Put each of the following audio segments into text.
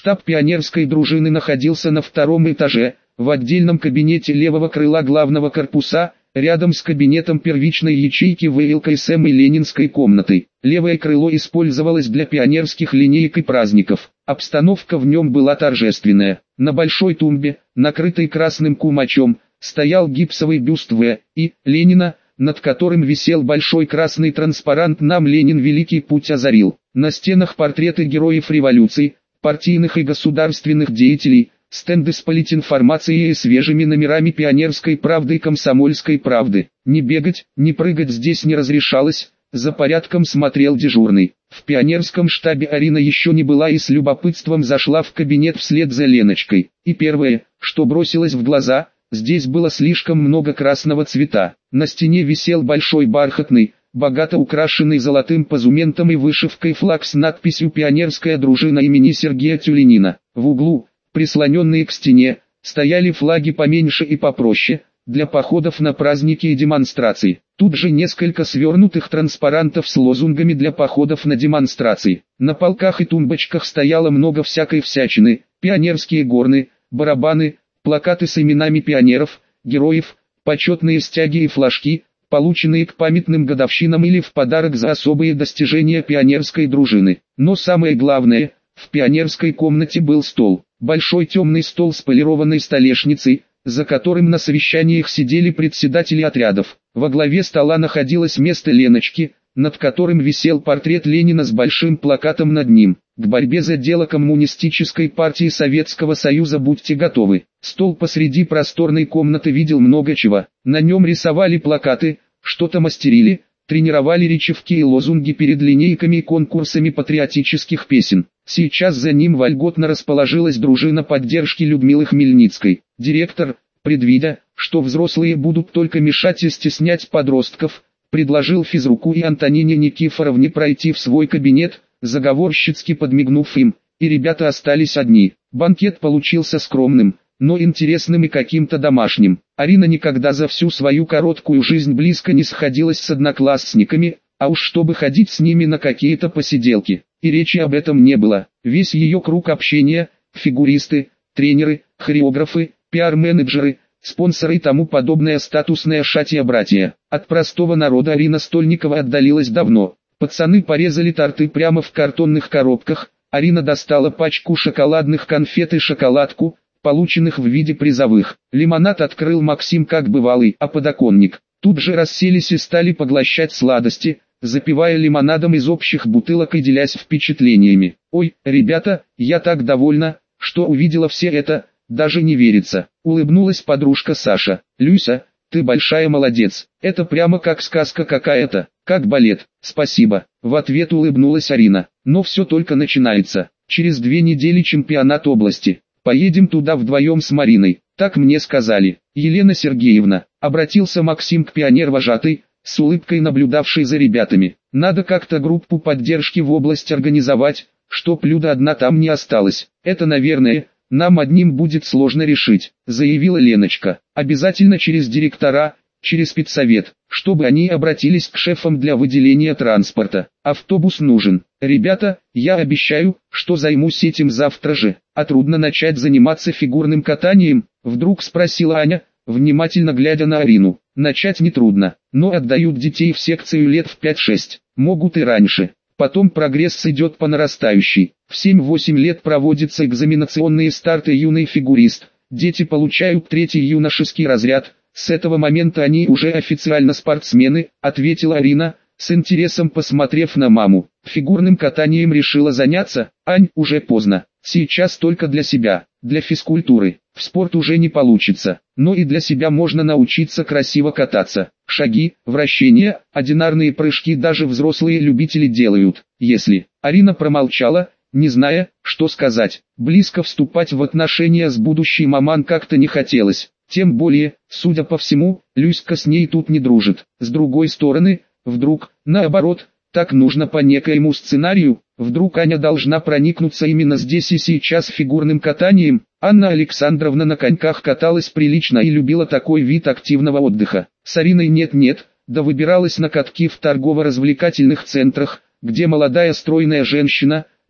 Штаб пионерской дружины находился на втором этаже, в отдельном кабинете левого крыла главного корпуса, рядом с кабинетом первичной ячейки ВЛКСМ и Ленинской комнатой. Левое крыло использовалось для пионерских линеек и праздников. Обстановка в нем была торжественная. На большой тумбе, накрытой красным кумачом, стоял гипсовый бюст В.И. Ленина, над которым висел большой красный транспарант «Нам Ленин великий путь озарил». На стенах портреты героев революции, партийных и государственных деятелей, стенды с политинформацией и свежими номерами «Пионерской правды» и «Комсомольской правды». Не бегать, не прыгать здесь не разрешалось, за порядком смотрел дежурный. В пионерском штабе Арина еще не была и с любопытством зашла в кабинет вслед за Леночкой. И первое, что бросилось в глаза, здесь было слишком много красного цвета. На стене висел большой бархатный, богато украшенный золотым позументом и вышивкой флаг с надписью «Пионерская дружина имени Сергея Тюленина». В углу, прислоненные к стене, стояли флаги поменьше и попроще, для походов на праздники и демонстрации. Тут же несколько свернутых транспарантов с лозунгами для походов на демонстрации. На полках и тумбочках стояло много всякой всячины: пионерские горны, барабаны, плакаты с именами пионеров, героев, почетные стяги и флажки, полученные к памятным годовщинам или в подарок за особые достижения пионерской дружины. Но самое главное, в пионерской комнате был стол. Большой темный стол с полированной столешницей, за которым на совещаниях сидели председатели отрядов. Во главе стола находилось место Леночки, над которым висел портрет Ленина с большим плакатом над ним. К борьбе за дело Коммунистической партии Советского Союза будьте готовы. Стол посреди просторной комнаты видел много чего. На нем рисовали плакаты, что-то мастерили, тренировали речевки и лозунги перед линейками и конкурсами патриотических песен. Сейчас за ним вольготно расположилась дружина поддержки Людмилы Хмельницкой. Директор, предвидя, что взрослые будут только мешать и стеснять подростков, предложил физруку и Антонине Никифоровне пройти в свой кабинет, заговорщицки подмигнув им, и ребята остались одни. Банкет получился скромным, но интересным и каким-то домашним. Арина никогда за всю свою короткую жизнь близко не сходилась с одноклассниками, а уж чтобы ходить с ними на какие-то посиделки, и речи об этом не было. Весь ее круг общения – фигуристы, тренеры, хореографы, пиар-менеджеры, спонсоры и тому подобное статусное шатья-братья. От простого народа Арина Стольникова отдалилась давно. Пацаны порезали торты прямо в картонных коробках, Арина достала пачку шоколадных конфет и шоколадку, полученных в виде призовых. Лимонад открыл Максим как бывалый, а подоконник. Тут же расселись и стали поглощать сладости, запивая лимонадом из общих бутылок и делясь впечатлениями. «Ой, ребята, я так довольна, что увидела все это, даже не верится», — улыбнулась подружка Саша. «Люся, ты большая молодец, это прямо как сказка какая-то, как балет». «Спасибо», — в ответ улыбнулась Арина. «Но все только начинается. Через 2 недели чемпионат области. Поедем туда вдвоем с Мариной, так мне сказали». «Елена Сергеевна», — обратился Максим к пионер-вожатой, с улыбкой наблюдавшей за ребятами. «Надо как-то группу поддержки в область организовать, чтоб Люда одна там не осталась. Это, наверное, нам одним будет сложно решить», — заявила Леночка. «Обязательно через директора, через спецсовет, чтобы они обратились к шефам для выделения транспорта. Автобус нужен. Ребята, я обещаю, что займусь этим завтра же». «А трудно начать заниматься фигурным катанием?» — вдруг спросила Аня, внимательно глядя на Арину. «Начать нетрудно, но отдают детей в секцию лет в 5-6, могут и раньше. Потом прогресс идет по нарастающей. В 7-8 лет проводятся экзаменационные старты юный фигурист. Дети получают 3-й юношеский разряд. С этого момента они уже официально спортсмены», — ответила Арина, с интересом посмотрев на маму. «Фигурным катанием решила заняться? Ань, уже поздно. Сейчас только для себя, для физкультуры. В спорт уже не получится, но и для себя можно научиться красиво кататься. Шаги, вращения, одинарные прыжки даже взрослые любители делают. Если...» Арина промолчала, не зная, что сказать. Близко вступать в отношения с будущей маман как-то не хотелось. Тем более, судя по всему, Люська с ней тут не дружит. С другой стороны, вдруг, наоборот, так нужно по некоему сценарию, вдруг Аня должна проникнуться именно здесь и сейчас фигурным катанием. Анна Александровна на коньках каталась прилично и любила такой вид активного отдыха. С Ариной нет-нет, да выбиралась на катки в торгово-развлекательных центрах, где молодая стройная женщина,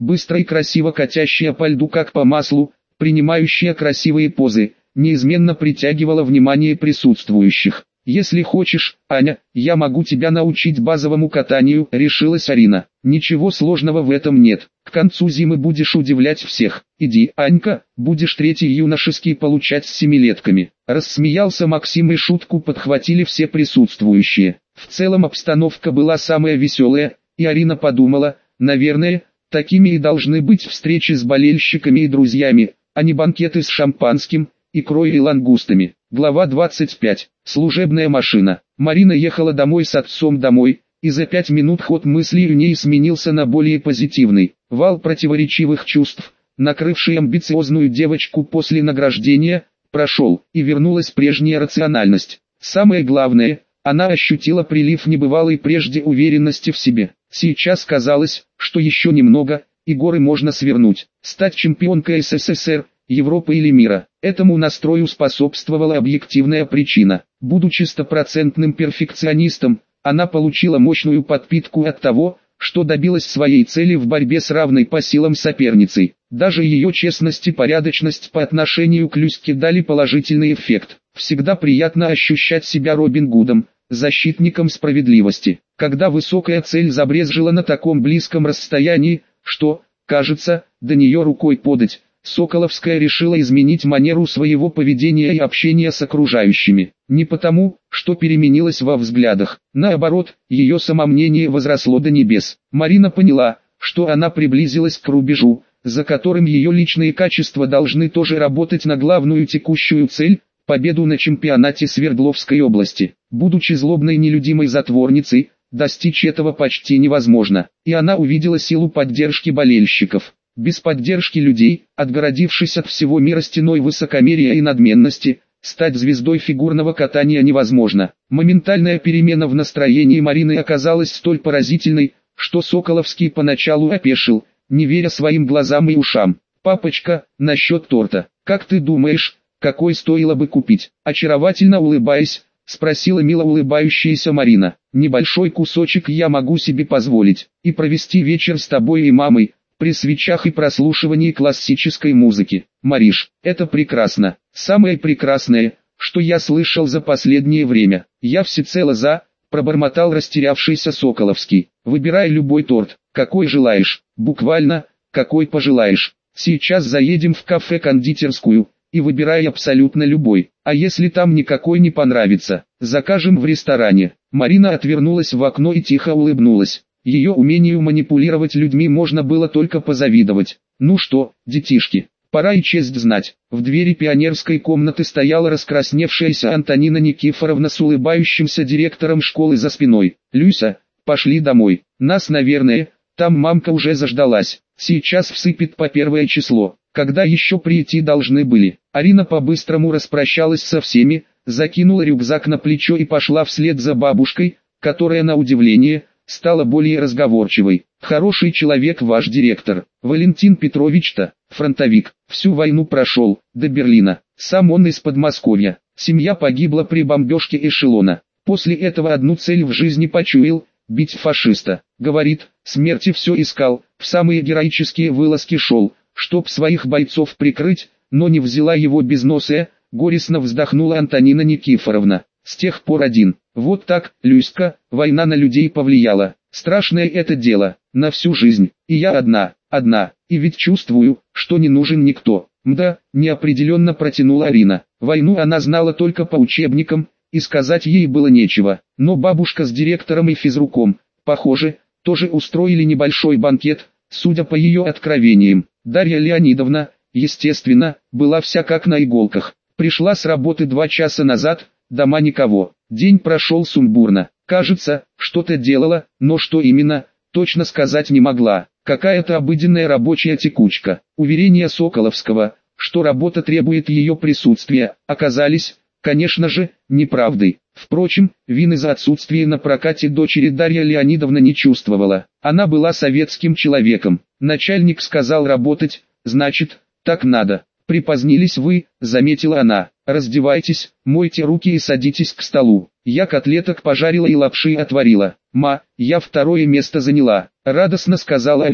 быстро и красиво катящая по льду как по маслу, принимающая красивые позы, неизменно притягивала внимание присутствующих. «Если хочешь, Аня, я могу тебя научить базовому катанию», — решилась Арина. «Ничего сложного в этом нет. К концу зимы будешь удивлять всех. Иди, Анька, будешь третий юношеский получать с семилетками». Рассмеялся Максим и шутку подхватили все присутствующие. В целом обстановка была самая веселая, и Арина подумала, наверное, такими и должны быть встречи с болельщиками и друзьями, а не банкеты с шампанским, икрой и лангустами. Глава 25. Служебная машина. Марина ехала домой с отцом домой, и за 5 минут ход мыслей у ней сменился на более позитивный. Вал противоречивых чувств, накрывший амбициозную девочку после награждения, прошел, и вернулась прежняя рациональность. Самое главное, она ощутила прилив небывалой прежде уверенности в себе. Сейчас казалось, что еще немного, и горы можно свернуть, стать чемпионкой СССР, Европы или мира. Этому настрою способствовала объективная причина. Будучи стопроцентным перфекционистом, она получила мощную подпитку от того, что добилась своей цели в борьбе с равной по силам соперницей. Даже ее честность и порядочность по отношению к Люське дали положительный эффект. Всегда приятно ощущать себя Робин Гудом, защитником справедливости. Когда высокая цель забрезжила на таком близком расстоянии, что, кажется, до нее рукой подать, Соколовская решила изменить манеру своего поведения и общения с окружающими. Не потому, что переменилась во взглядах. Наоборот, ее самомнение возросло до небес. Марина поняла, что она приблизилась к рубежу, за которым ее личные качества должны тоже работать на главную текущую цель – победу на чемпионате Свердловской области. Будучи злобной нелюдимой затворницей, достичь этого почти невозможно. И она увидела силу поддержки болельщиков. Без поддержки людей, отгородившись от всего мира стеной высокомерия и надменности, стать звездой фигурного катания невозможно. Моментальная перемена в настроении Марины оказалась столь поразительной, что Соколовский поначалу опешил, не веря своим глазам и ушам. «Папочка, насчет торта, как ты думаешь, какой стоило бы купить?» Очаровательно улыбаясь, спросила мило улыбающаяся Марина. «Небольшой кусочек я могу себе позволить, и провести вечер с тобой и мамой, при свечах и прослушивании классической музыки. Мариш, это прекрасно, самое прекрасное, что я слышал за последнее время. Я всецело за», пробормотал растерявшийся Соколовский. «Выбирай любой торт, какой желаешь, буквально, какой пожелаешь. Сейчас заедем в кафе-кондитерскую, и выбирай абсолютно любой, а если там никакой не понравится, закажем в ресторане». Марина отвернулась в окно и тихо улыбнулась. Ее умению манипулировать людьми можно было только позавидовать. «Ну что, детишки, пора и честь знать». В двери пионерской комнаты стояла раскрасневшаяся Антонина Никифоровна с улыбающимся директором школы за спиной. «Люся, пошли домой. Нас, наверное, там мамка уже заждалась. Сейчас всыпет по 1 число. Когда еще прийти должны были». Арина по-быстрому распрощалась со всеми, закинула рюкзак на плечо и пошла вслед за бабушкой, которая, на удивление, стала более разговорчивой. «Хороший человек ваш директор. Валентин Петрович-то, фронтовик, всю войну прошел, до Берлина. Сам он из Подмосковья. Семья погибла при бомбежке эшелона. После этого одну цель в жизни почуял – бить фашиста. Говорит, смерти все искал, в самые героические вылазки шел, чтоб своих бойцов прикрыть, но не взяла его безносая», горестно вздохнула Антонина Никифоровна. «С тех пор один. Вот так, Люська, война на людей повлияла. Страшное это дело, на всю жизнь. И я одна, и ведь чувствую, что не нужен никто». «Мда», неопределенно протянула Арина. Войну она знала только по учебникам, и сказать ей было нечего. Но бабушка с директором и физруком, похоже, тоже устроили небольшой банкет, судя по ее откровениям. Дарья Леонидовна, естественно, была вся как на иголках. Пришла с работы 2 часа назад, дома никого. День прошел сумбурно. Кажется, что-то делала, но что именно, точно сказать не могла. Какая-то обыденная рабочая текучка. Уверения Соколовского, что работа требует ее присутствия, оказались, конечно же, неправдой. Впрочем, вины за отсутствие на прокате дочери Дарья Леонидовна не чувствовала. Она была советским человеком. Начальник сказал работать, значит, так надо. «Припозднились вы», — заметила она. «Раздевайтесь, мойте руки и садитесь к столу. Я котлеток пожарила и лапши отварила». «Ма, я 2 место заняла», — радостно сказала Арина.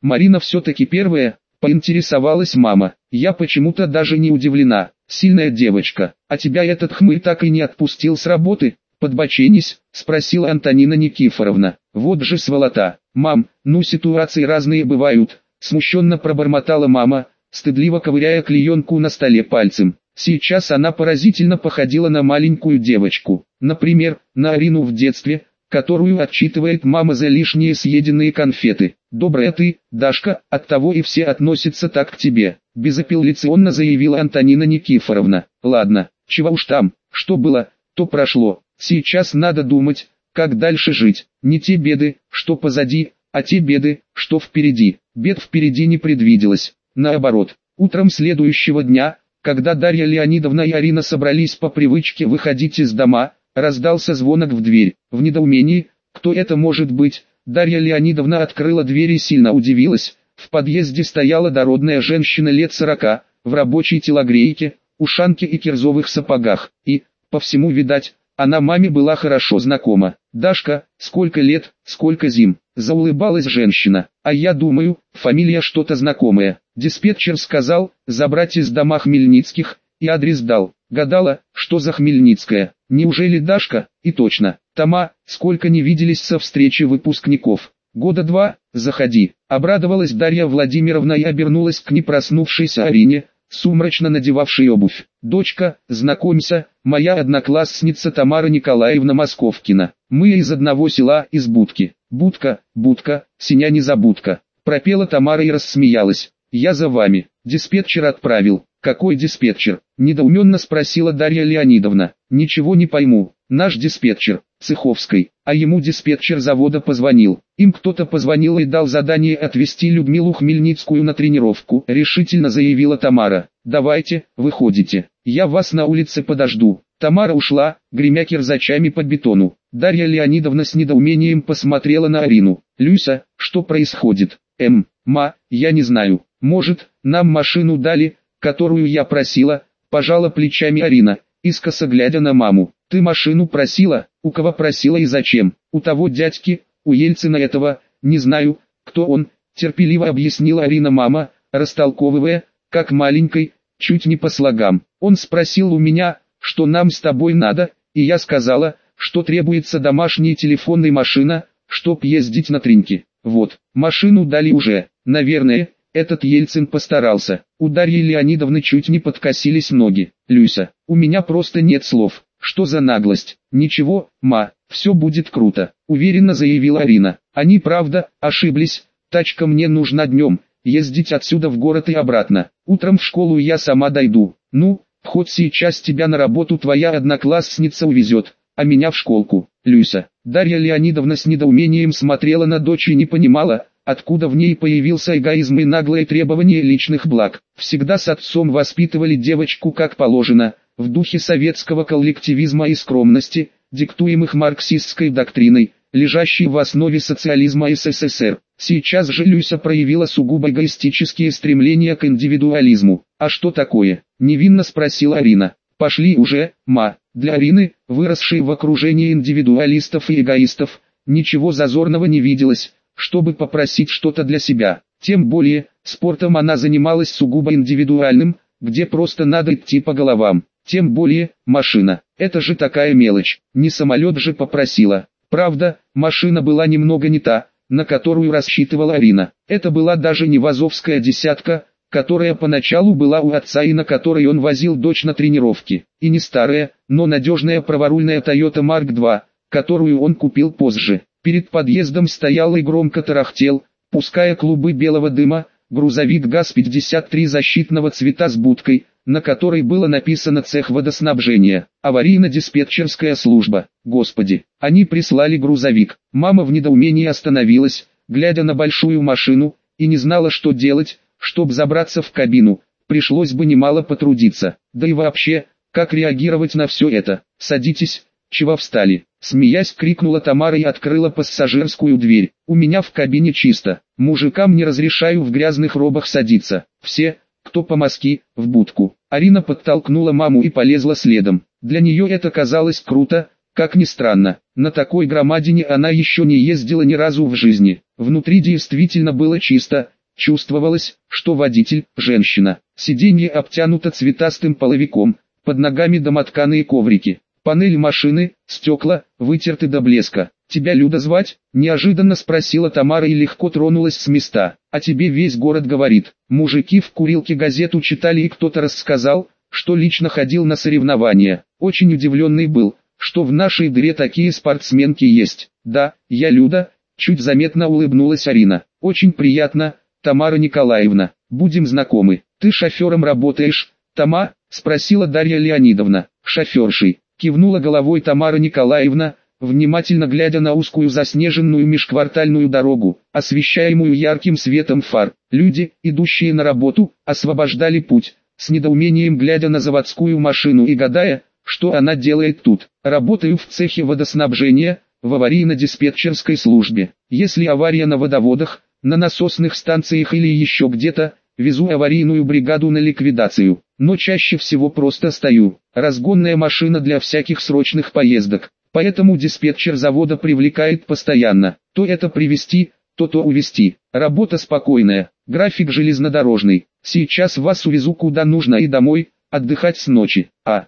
Марина все-таки первая, поинтересовалась мама. Я почему-то даже не удивлена. Сильная девочка. А тебя этот хмырь так и не отпустил с работы? Подбоченись, спросила Антонина Никифоровна. Вот же сволота. Мам, ну ситуации разные бывают. Смущенно пробормотала мама, стыдливо ковыряя клеенку на столе пальцем. Сейчас она поразительно походила на маленькую девочку. Например, на Арину в детстве, которую отчитывает мама за лишние съеденные конфеты. «Добрая ты, Дашка, оттого и все относятся так к тебе», – безапелляционно заявила Антонина Никифоровна. «Ладно, чего уж там, что было, то прошло. Сейчас надо думать, как дальше жить. Не те беды, что позади, а те беды, что впереди». Бед впереди не предвиделось. Наоборот, утром следующего дня, когда Дарья Леонидовна и Арина собрались по привычке выходить из дома, раздался звонок в дверь. В недоумении, кто это может быть, Дарья Леонидовна открыла дверь и сильно удивилась. В подъезде стояла дородная женщина лет 40, в рабочей телогрейке, ушанке и кирзовых сапогах. И, по всему видать, она маме была хорошо знакома. «Дашка, сколько лет, сколько зим», – заулыбалась женщина. «А я думаю, фамилия что-то знакомая». Диспетчер сказал, забрать из дома Хмельницких, и адрес дал. Гадала, что за Хмельницкая. Неужели Дашка? И точно. Тома, сколько не виделись со встречи выпускников. Года 2, заходи. Обрадовалась Дарья Владимировна и обернулась к непроснувшейся Арине, сумрачно надевавшей обувь. «Дочка, знакомься, моя одноклассница Тамара Николаевна Московкина. Мы из одного села, из Будки». «Будка, Будка, синя незабудка», – пропела Тамара и рассмеялась. «Я за вами». Диспетчер отправил. «Какой диспетчер?» – недоуменно спросила Дарья Леонидовна. «Ничего не пойму. Наш диспетчер, Цеховской, а ему диспетчер завода позвонил. Им кто-то позвонил и дал задание отвезти Людмилу Хмельницкую на тренировку», – решительно заявила Тамара. «Давайте, выходите. Я вас на улице подожду». Тамара ушла, гремя кирзачами по бетону. Дарья Леонидовна с недоумением посмотрела на Арину. «Люся, что происходит?» «Ма, я не знаю. Может, нам машину дали, которую я просила», – пожала плечами Арина, искоса глядя на маму. «Ты машину просила? У кого просила и зачем?» «У того дядьки, у Ельцина этого, не знаю, кто он», – терпеливо объяснила Арина мама, растолковывая, как маленькой, чуть не по слогам. «Он спросил у меня, что нам с тобой надо, и я сказала, что требуется домашняя телефонная машина, чтоб ездить на треньки. Вот, машину дали уже, наверное». Этот Ельцин постарался. У Дарьи Леонидовны чуть не подкосились ноги. «Люся, у меня просто нет слов. Что за наглость?» «Ничего, ма, все будет круто», – уверенно заявила Арина. «Они правда, ошиблись. Тачка мне нужна днем, ездить отсюда в город и обратно. Утром в школу я сама дойду. Ну, хоть сейчас тебя на работу твоя одноклассница увезет, а меня в школку». «Люся». Дарья Леонидовна с недоумением смотрела на дочь и не понимала, откуда в ней появился эгоизм и наглое требование личных благ. Всегда с отцом воспитывали девочку как положено, в духе советского коллективизма и скромности, диктуемых марксистской доктриной, лежащей в основе социализма СССР. Сейчас же Люся проявила сугубо эгоистические стремления к индивидуализму. «А что такое?» – невинно спросила Арина. «Пошли уже, ма». Для Арины, выросшей в окружении индивидуалистов и эгоистов, ничего зазорного не виделось, чтобы попросить что-то для себя. Тем более, спортом она занималась сугубо индивидуальным, где просто надо идти по головам. Тем более, машина. Это же такая мелочь. Не самолет же попросила. Правда, машина была немного не та, на которую рассчитывала Арина. Это была даже не вазовская десятка, которая поначалу была у отца и на которой он возил дочь на тренировки. И не старая, но надежная праворульная Toyota Mark II, которую он купил позже. Перед подъездом стоял и громко тарахтел, пуская клубы белого дыма, грузовик ГАЗ-53 защитного цвета с будкой, на которой было написано «Цех водоснабжения», аварийно-диспетчерская служба. Господи, они прислали грузовик. Мама в недоумении остановилась, глядя на большую машину, и не знала, что делать, чтобы забраться в кабину. Пришлось бы немало потрудиться. Да и вообще, как реагировать на все это? «Садитесь, чего встали?» Смеясь, крикнула Тамара и открыла пассажирскую дверь. «У меня в кабине чисто. Мужикам не разрешаю в грязных робах садиться. Все, кто по-морски, в будку». Арина подтолкнула маму и полезла следом. Для нее это казалось круто, как ни странно. На такой громадине она еще не ездила ни разу в жизни. Внутри действительно было чисто, чувствовалось, что водитель – женщина. Сиденье обтянуто цветастым половиком, под ногами домотканые коврики. Панель машины, стекла, вытерты до блеска. «Тебя Люда звать?» – неожиданно спросила Тамара и легко тронулась с места. «А тебе весь город говорит». Мужики в курилке газету читали и кто-то рассказал, что лично ходил на соревнования. Очень удивленный был, что в нашей дыре такие спортсменки есть. «Да, я Люда», – чуть заметно улыбнулась Арина. «Очень приятно, Тамара Николаевна. Будем знакомы. Ты шофером работаешь, Тома?» – спросила Дарья Леонидовна. «Шофершей», – кивнула головой Тамара Николаевна, внимательно глядя на узкую заснеженную межквартальную дорогу, освещаемую ярким светом фар. Люди, идущие на работу, освобождали путь, с недоумением глядя на заводскую машину и гадая, что она делает тут. «Работаю в цехе водоснабжения, в аварийно-диспетчерской службе. Если авария на водоводах, на насосных станциях или еще где-то, везу аварийную бригаду на ликвидацию. Но чаще всего просто стою. Разгонная машина для всяких срочных поездок. Поэтому диспетчер завода привлекает постоянно. То это привезти, то увезти. Работа спокойная, график железнодорожный. Сейчас вас увезу куда нужно и домой, отдыхать с ночи.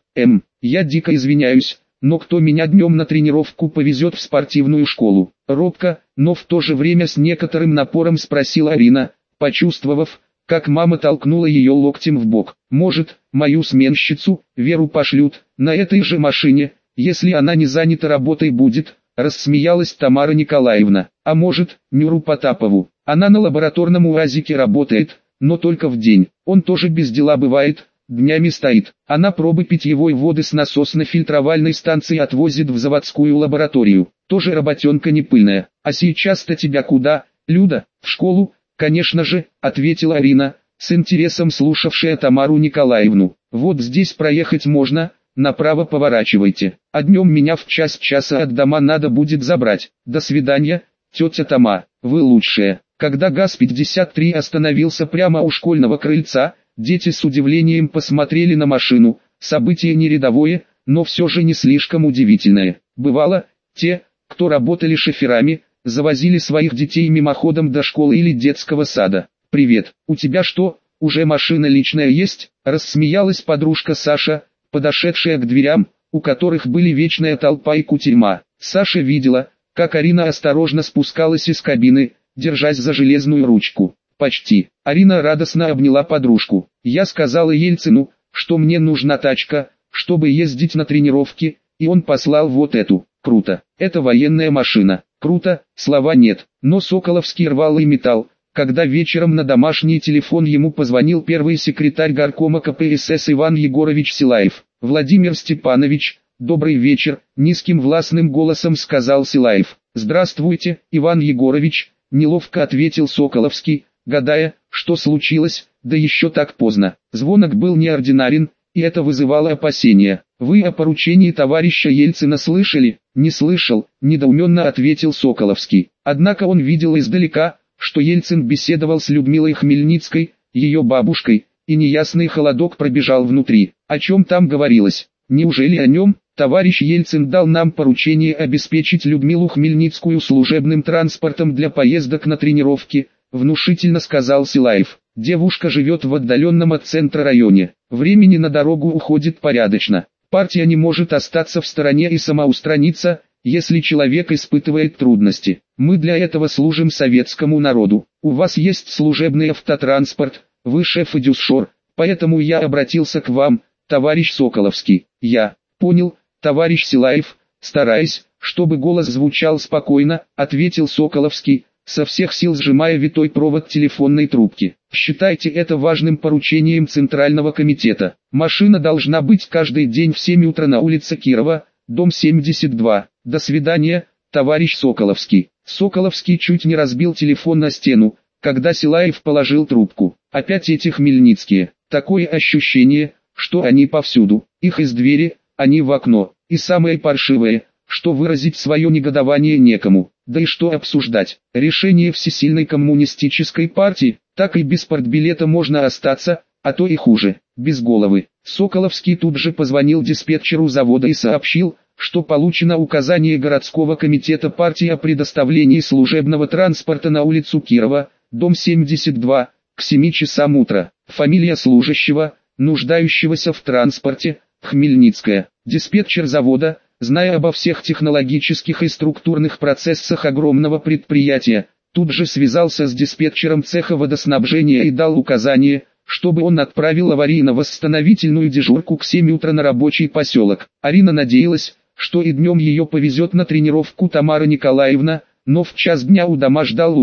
Я дико извиняюсь, но кто меня днем на тренировку повезет в спортивную школу?» Робко, но в то же время с некоторым напором спросила Арина, почувствовав, как мама толкнула ее локтем в бок. «Может, мою сменщицу, Веру, пошлют, на этой же машине, если она не занята работой будет», рассмеялась Тамара Николаевна. «А может, Нюру Потапову, она на лабораторном УАЗике работает, но только в день, он тоже без дела бывает, днями стоит. Она пробы питьевой воды с насосно-фильтровальной станции отвозит в заводскую лабораторию, тоже работенка не пыльная. А сейчас-то тебя куда, Люда?» «В школу, конечно же», ответила Арина, с интересом слушавшая Тамару Николаевну. «Вот здесь проехать можно, направо поворачивайте, а днем меня в час часа от дома надо будет забрать. До свидания, тетя Тома, вы лучшая». Когда ГАЗ-53 остановился прямо у школьного крыльца, дети с удивлением посмотрели на машину. Событие не рядовое, но все же не слишком удивительное. Бывало, те, кто работали шоферами, завозили своих детей мимоходом до школы или детского сада. «Привет, у тебя что, уже машина личная есть?» – рассмеялась подружка Саша, подошедшая к дверям, у которых были вечная толпа и кутерьма. Саша видела, как Арина осторожно спускалась из кабины, держась за железную ручку. «Почти». Арина радостно обняла подружку. «Я сказала Ельцину, что мне нужна тачка, чтобы ездить на тренировки, и он послал вот эту. Круто. Это военная машина. Круто, слова нет». Но Соколовский рвал и металл, когда вечером на домашний телефон ему позвонил первый секретарь горкома КПСС Иван Егорович Силаев. «Владимир Степанович, добрый вечер», — низким властным голосом сказал Силаев. «Здравствуйте, Иван Егорович», — неловко ответил Соколовский, гадая, что случилось, да еще так поздно. Звонок был неординарен, и это вызывало опасения. «Вы о поручении товарища Ельцина слышали?» «Не слышал», — недоуменно ответил Соколовский. Однако он видел издалека, что Ельцин беседовал с Людмилой Хмельницкой, ее бабушкой, и неясный холодок пробежал внутри. О чем там говорилось? Неужели о нем? «Товарищ Ельцин дал нам поручение обеспечить Людмилу Хмельницкую служебным транспортом для поездок на тренировки», внушительно сказал Силаев. «Девушка живет в отдаленном от центра районе. Времени на дорогу уходит порядочно. Партия не может остаться в стороне и самоустраниться, если человек испытывает трудности. Мы для этого служим советскому народу. У вас есть служебный автотранспорт, вы шеф и дюсшор, поэтому я обратился к вам, товарищ Соколовский». «Я понял, товарищ Силаев», стараясь, чтобы голос звучал спокойно, ответил Соколовский, со всех сил сжимая витой провод телефонной трубки. «Считайте это важным поручением Центрального комитета. Машина должна быть каждый день в 7 утра на улице Кирова, дом 72. До свидания, товарищ Соколовский». Соколовский чуть не разбил телефон на стену, когда Силаев положил трубку. Опять эти Хмельницкие. Такое ощущение, что они повсюду. Их из двери, они в окно. И самое паршивое, что выразить свое негодование некому. Да и что обсуждать? Решение всесильной коммунистической партии, так и без партбилета можно остаться, а то и хуже, без головы. Соколовский тут же позвонил диспетчеру завода и сообщил, что получено указание городского комитета партии о предоставлении служебного транспорта на улицу Кирова, дом 72, к 7 часам утра. Фамилия служащего, нуждающегося в транспорте, Хмельницкая. Диспетчер завода, зная обо всех технологических и структурных процессах огромного предприятия, тут же связался с диспетчером цеха водоснабжения и дал указание, чтобы он отправил аварийно-восстановительную дежурку к 7 утра на рабочий поселок. Арина надеялась, что и днем ее повезет на тренировку Тамара Николаевна, но в час дня у дома ждал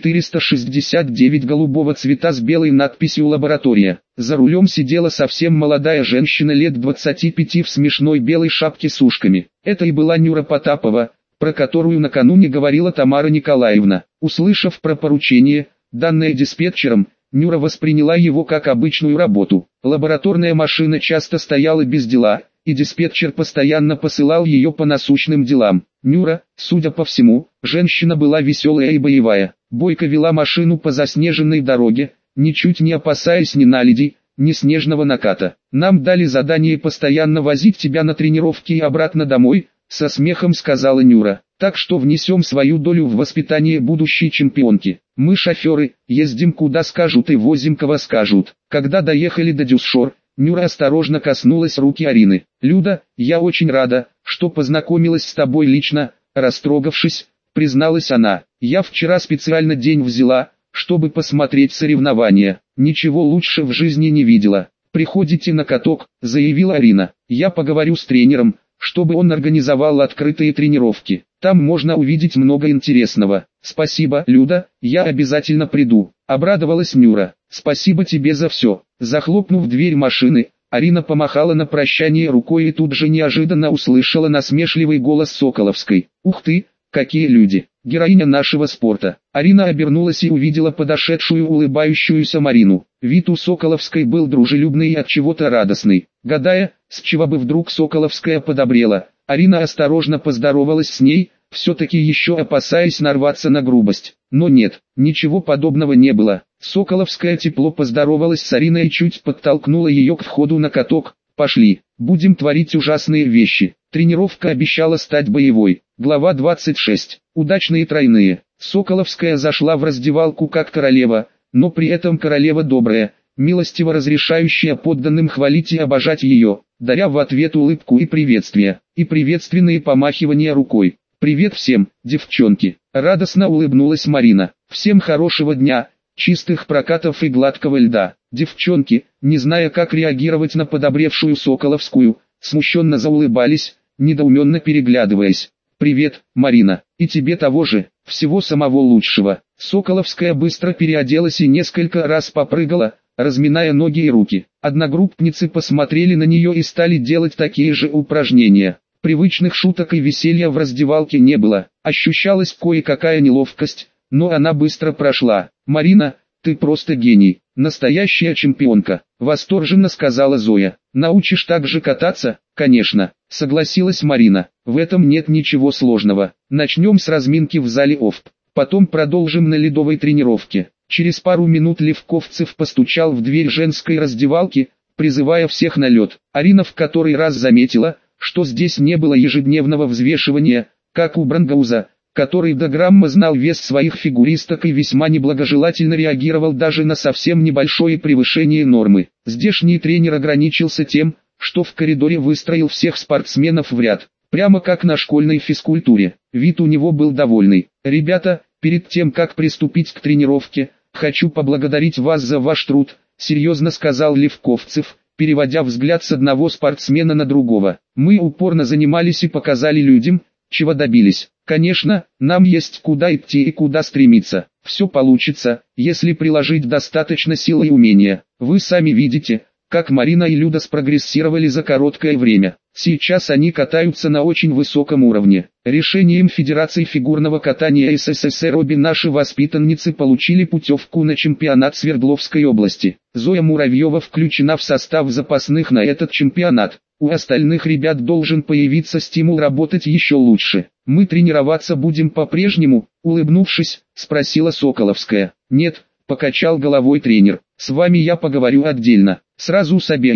УАЗ-469 голубого цвета с белой надписью «Лаборатория». За рулем сидела совсем молодая женщина лет 25 в смешной белой шапке с ушками. Это и была Нюра Потапова, про которую накануне говорила Тамара Николаевна. Услышав про поручение, данное диспетчером, Нюра восприняла его как обычную работу. Лабораторная машина часто стояла без дела, и диспетчер постоянно посылал ее по насущным делам. Нюра, судя по всему, женщина была веселая и боевая. Бойко вела машину по заснеженной дороге, ничуть не опасаясь ни наледей, ни снежного наката. «Нам дали задание постоянно возить тебя на тренировки и обратно домой», со смехом сказала Нюра. «Так что внесем свою долю в воспитание будущей чемпионки. Мы шоферы, ездим куда скажут и возим кого скажут». Когда доехали до Дюсшор, Нюра осторожно коснулась руки Арины. «Люда, я очень рада, что познакомилась с тобой лично», растрогавшись, призналась она. «Я вчера специально день взяла, чтобы посмотреть соревнования. Ничего лучше в жизни не видела. Приходите на каток», заявила Арина. «Я поговорю с тренером, чтобы он организовал открытые тренировки. Там можно увидеть много интересного». «Спасибо, Люда, я обязательно приду», обрадовалась Нюра. «Спасибо тебе за все». Захлопнув дверь машины, Арина помахала на прощание рукой и тут же неожиданно услышала насмешливый голос Соколовской. «Ух ты, какие люди! Героиня нашего спорта!» Арина обернулась и увидела подошедшую улыбающуюся Марину. Вид у Соколовской был дружелюбный и от чего-то радостный. Гадая, с чего бы вдруг Соколовская подобрела, Арина осторожно поздоровалась с ней, все-таки еще опасаясь нарваться на грубость. Но нет, ничего подобного не было. Соколовская тепло поздоровалась с Ариной и чуть подтолкнула ее к входу на каток. «Пошли, будем творить ужасные вещи». Тренировка обещала стать боевой. Глава 26. Удачные тройные. Соколовская зашла в раздевалку как королева, но при этом королева добрая, милостиво разрешающая подданным хвалить и обожать ее, даря в ответ улыбку и приветствие, и приветственные помахивания рукой. «Привет всем, девчонки!» Радостно улыбнулась Марина. «Всем хорошего дня, чистых прокатов и гладкого льда». Девчонки, не зная как реагировать на подобревшую Соколовскую, смущенно заулыбались, недоуменно переглядываясь. «Привет, Марина, и тебе того же, всего самого лучшего». Соколовская быстро переоделась и несколько раз попрыгала, разминая ноги и руки. Одногруппницы посмотрели на нее и стали делать такие же упражнения. Привычных шуток и веселья в раздевалке не было, ощущалась кое-какая неловкость, но она быстро прошла. «Марина, ты просто гений, настоящая чемпионка», восторженно сказала Зоя. «Научишь так же кататься?» «Конечно», согласилась Марина. «В этом нет ничего сложного. Начнем с разминки в зале ОФП, потом продолжим на ледовой тренировке». Через пару минут Левковцев постучал в дверь женской раздевалки, призывая всех на лед. Арина в который раз заметила, что здесь не было ежедневного взвешивания, как у Брангауза, который до грамма знал вес своих фигуристок и весьма неблагожелательно реагировал даже на совсем небольшое превышение нормы. Здешний тренер ограничился тем, что в коридоре выстроил всех спортсменов в ряд, прямо как на школьной физкультуре. Вид у него был довольный. «Ребята, перед тем как приступить к тренировке, хочу поблагодарить вас за ваш труд», серьезно сказал Левковцев, переводя взгляд с одного спортсмена на другого. «Мы упорно занимались и показали людям, чего добились. Конечно, нам есть куда идти и куда стремиться. Все получится, если приложить достаточно сил и умения. Вы сами видите, как Марина и Люда спрогрессировали за короткое время. Сейчас они катаются на очень высоком уровне. Решением Федерации фигурного катания СССР обе наши воспитанницы получили путевку на чемпионат Свердловской области. Зоя Муравьева включена в состав запасных на этот чемпионат. У остальных ребят должен появиться стимул работать еще лучше. Мы тренироваться будем по-прежнему?» Улыбнувшись, спросила Соколовская. «Нет», покачал головой тренер. «С вами я поговорю отдельно, сразу с обеими.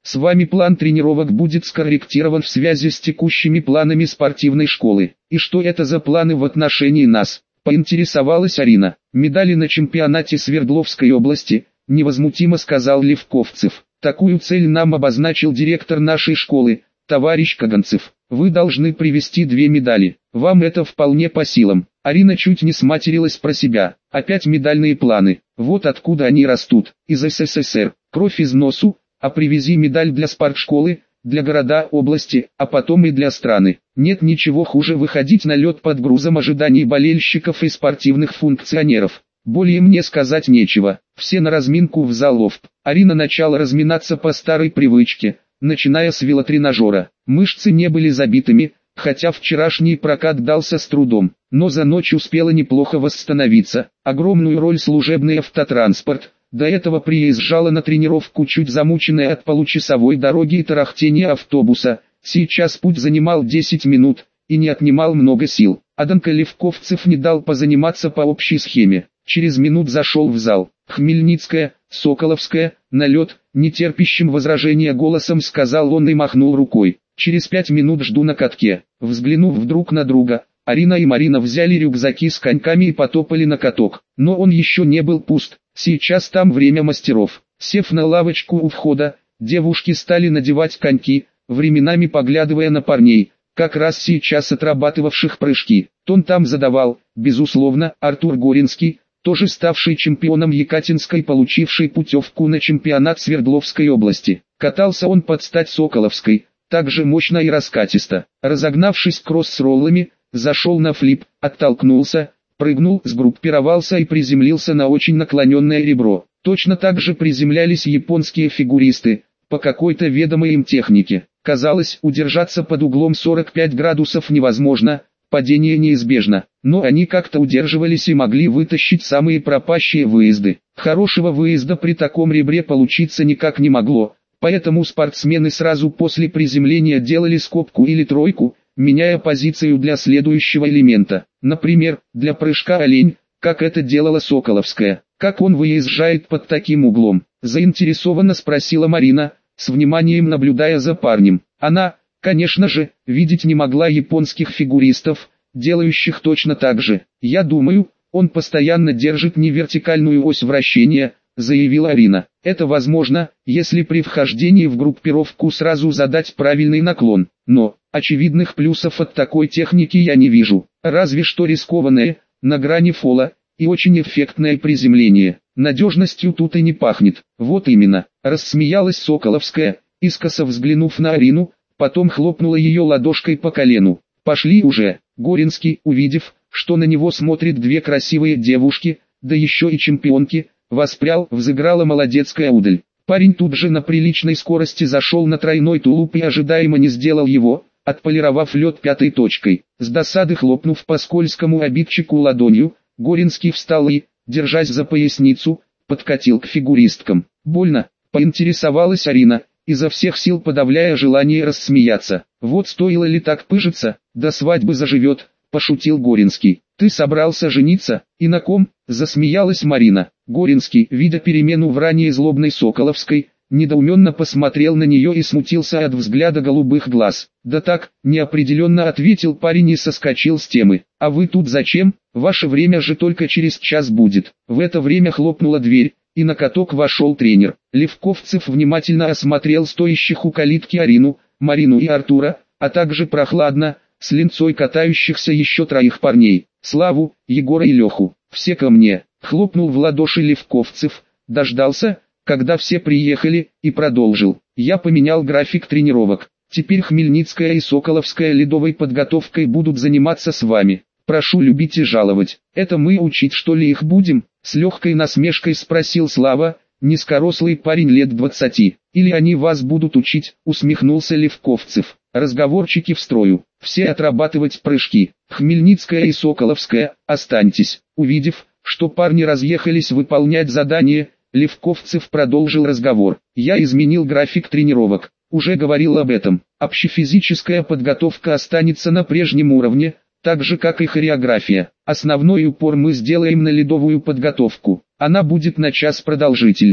С вами план тренировок будет скорректирован в связи с текущими планами спортивной школы. И что это за планы в отношении нас? Поинтересовалась Арина. Медали на чемпионате Свердловской области, невозмутимо сказал Левковцев. Такую цель нам обозначил директор нашей школы, товарищ Каганцев. Вы должны привезти 2 медали. Вам это вполне по силам. Арина чуть не сматерилась про себя. Опять медальные планы. Вот откуда они растут. Из СССР. Кровь из носу. А привези медаль для спортшколы, для города, области, а потом и для страны. Нет ничего хуже выходить на лед под грузом ожиданий болельщиков и спортивных функционеров. Более мне сказать нечего. Все на разминку в зал ОФП. Арина начала разминаться по старой привычке, начиная с велотренажера. Мышцы не были забитыми, хотя вчерашний прокат дался с трудом, но за ночь успела неплохо восстановиться. Огромную роль служебный автотранспорт. До этого приезжала на тренировку чуть замученная от получасовой дороги и тарахтения автобуса. Сейчас путь занимал 10 минут и не отнимал много сил. Однако Левковцев не дал позаниматься по общей схеме. Через минут зашел в зал. Хмельницкая, Соколовская, на лед, нетерпящим возражения голосом сказал он и махнул рукой. Через 5 минут жду на катке. Взглянув друг на друга, Арина и Марина взяли рюкзаки с коньками и потопали на каток. Но он еще не был пуст. Сейчас там время мастеров. Сев на лавочку у входа, девушки стали надевать коньки, временами поглядывая на парней, как раз сейчас отрабатывавших прыжки. Тон там задавал, безусловно, Артур Горинский, тоже ставший чемпионом Екатинской, получивший путевку на чемпионат Свердловской области. Катался он под стать Соколовской, также мощно и раскатисто. Разогнавшись кросс-роллами, зашел на флип, оттолкнулся, прыгнул, сгруппировался и приземлился на очень наклоненное ребро. Точно так же приземлялись японские фигуристы, по какой-то ведомой им технике. Казалось, удержаться под углом 45 градусов невозможно, падение неизбежно, но они как-то удерживались и могли вытащить самые пропащие выезды. Хорошего выезда при таком ребре получиться никак не могло, поэтому спортсмены сразу после приземления делали скобку или тройку, меняя позицию для следующего элемента. Например, для прыжка олень, как это делала Соколовская. Как он выезжает под таким углом? Заинтересованно спросила Марина, с вниманием наблюдая за парнем. Она, конечно же, видеть не могла японских фигуристов, делающих точно так же. Я думаю, он постоянно держит не вертикальную ось вращения, заявила Арина. Это возможно, если при вхождении в группировку сразу задать правильный наклон, но очевидных плюсов от такой техники я не вижу, разве что рискованное, на грани фола, и очень эффектное приземление. Надежностью тут и не пахнет. Вот именно, рассмеялась Соколовская, искоса взглянув на Арину, потом хлопнула ее ладошкой по колену. Пошли уже. Горинский, увидев, что на него смотрят 2 красивые девушки, да еще и чемпионки, воспрял, взыграла молодецкая удаль. Парень тут же на приличной скорости зашел на тройной тулуп и ожидаемо не сделал его, отполировав лед 5-й точкой. С досады хлопнув по скользкому обидчику ладонью, Горинский встал и, держась за поясницу, подкатил к фигуристкам. Больно, поинтересовалась Арина, изо всех сил подавляя желание рассмеяться. Вот стоило ли так пыжиться, до свадьбы заживет, пошутил Горинский. Ты собрался жениться, и на ком? Засмеялась Марина. Горинский, видя перемену в ранее злобной Соколовской, недоуменно посмотрел на нее и смутился от взгляда голубых глаз. Да так, неопределенно ответил парень и соскочил с темы. А вы тут зачем? Ваше время же только через час будет. В это время хлопнула дверь, и на каток вошел тренер. Левковцев внимательно осмотрел стоящих у калитки Арину, Марину и Артура, а также прохладно, с линцой катающихся еще 3 парней. Славу, Егора и Леху. Все ко мне. Хлопнул в ладоши Левковцев, дождался, когда все приехали, и продолжил. Я поменял график тренировок. Теперь Хмельницкая и Соколовская ледовой подготовкой будут заниматься с вами. Прошу любить и жаловать. Это мы учить что ли их будем? С легкой насмешкой спросил Слава, низкорослый парень лет 20. Или они вас будут учить, усмехнулся Левковцев. Разговорчики в строю. Все отрабатывать прыжки. Хмельницкая и Соколовская, останьтесь. Увидев, что парни разъехались выполнять задание, Левковцев продолжил разговор. Я изменил график тренировок. Уже говорил об этом. Общефизическая подготовка останется на прежнем уровне, так же как и хореография. Основной упор мы сделаем на ледовую подготовку. Она будет на час продолжительнее.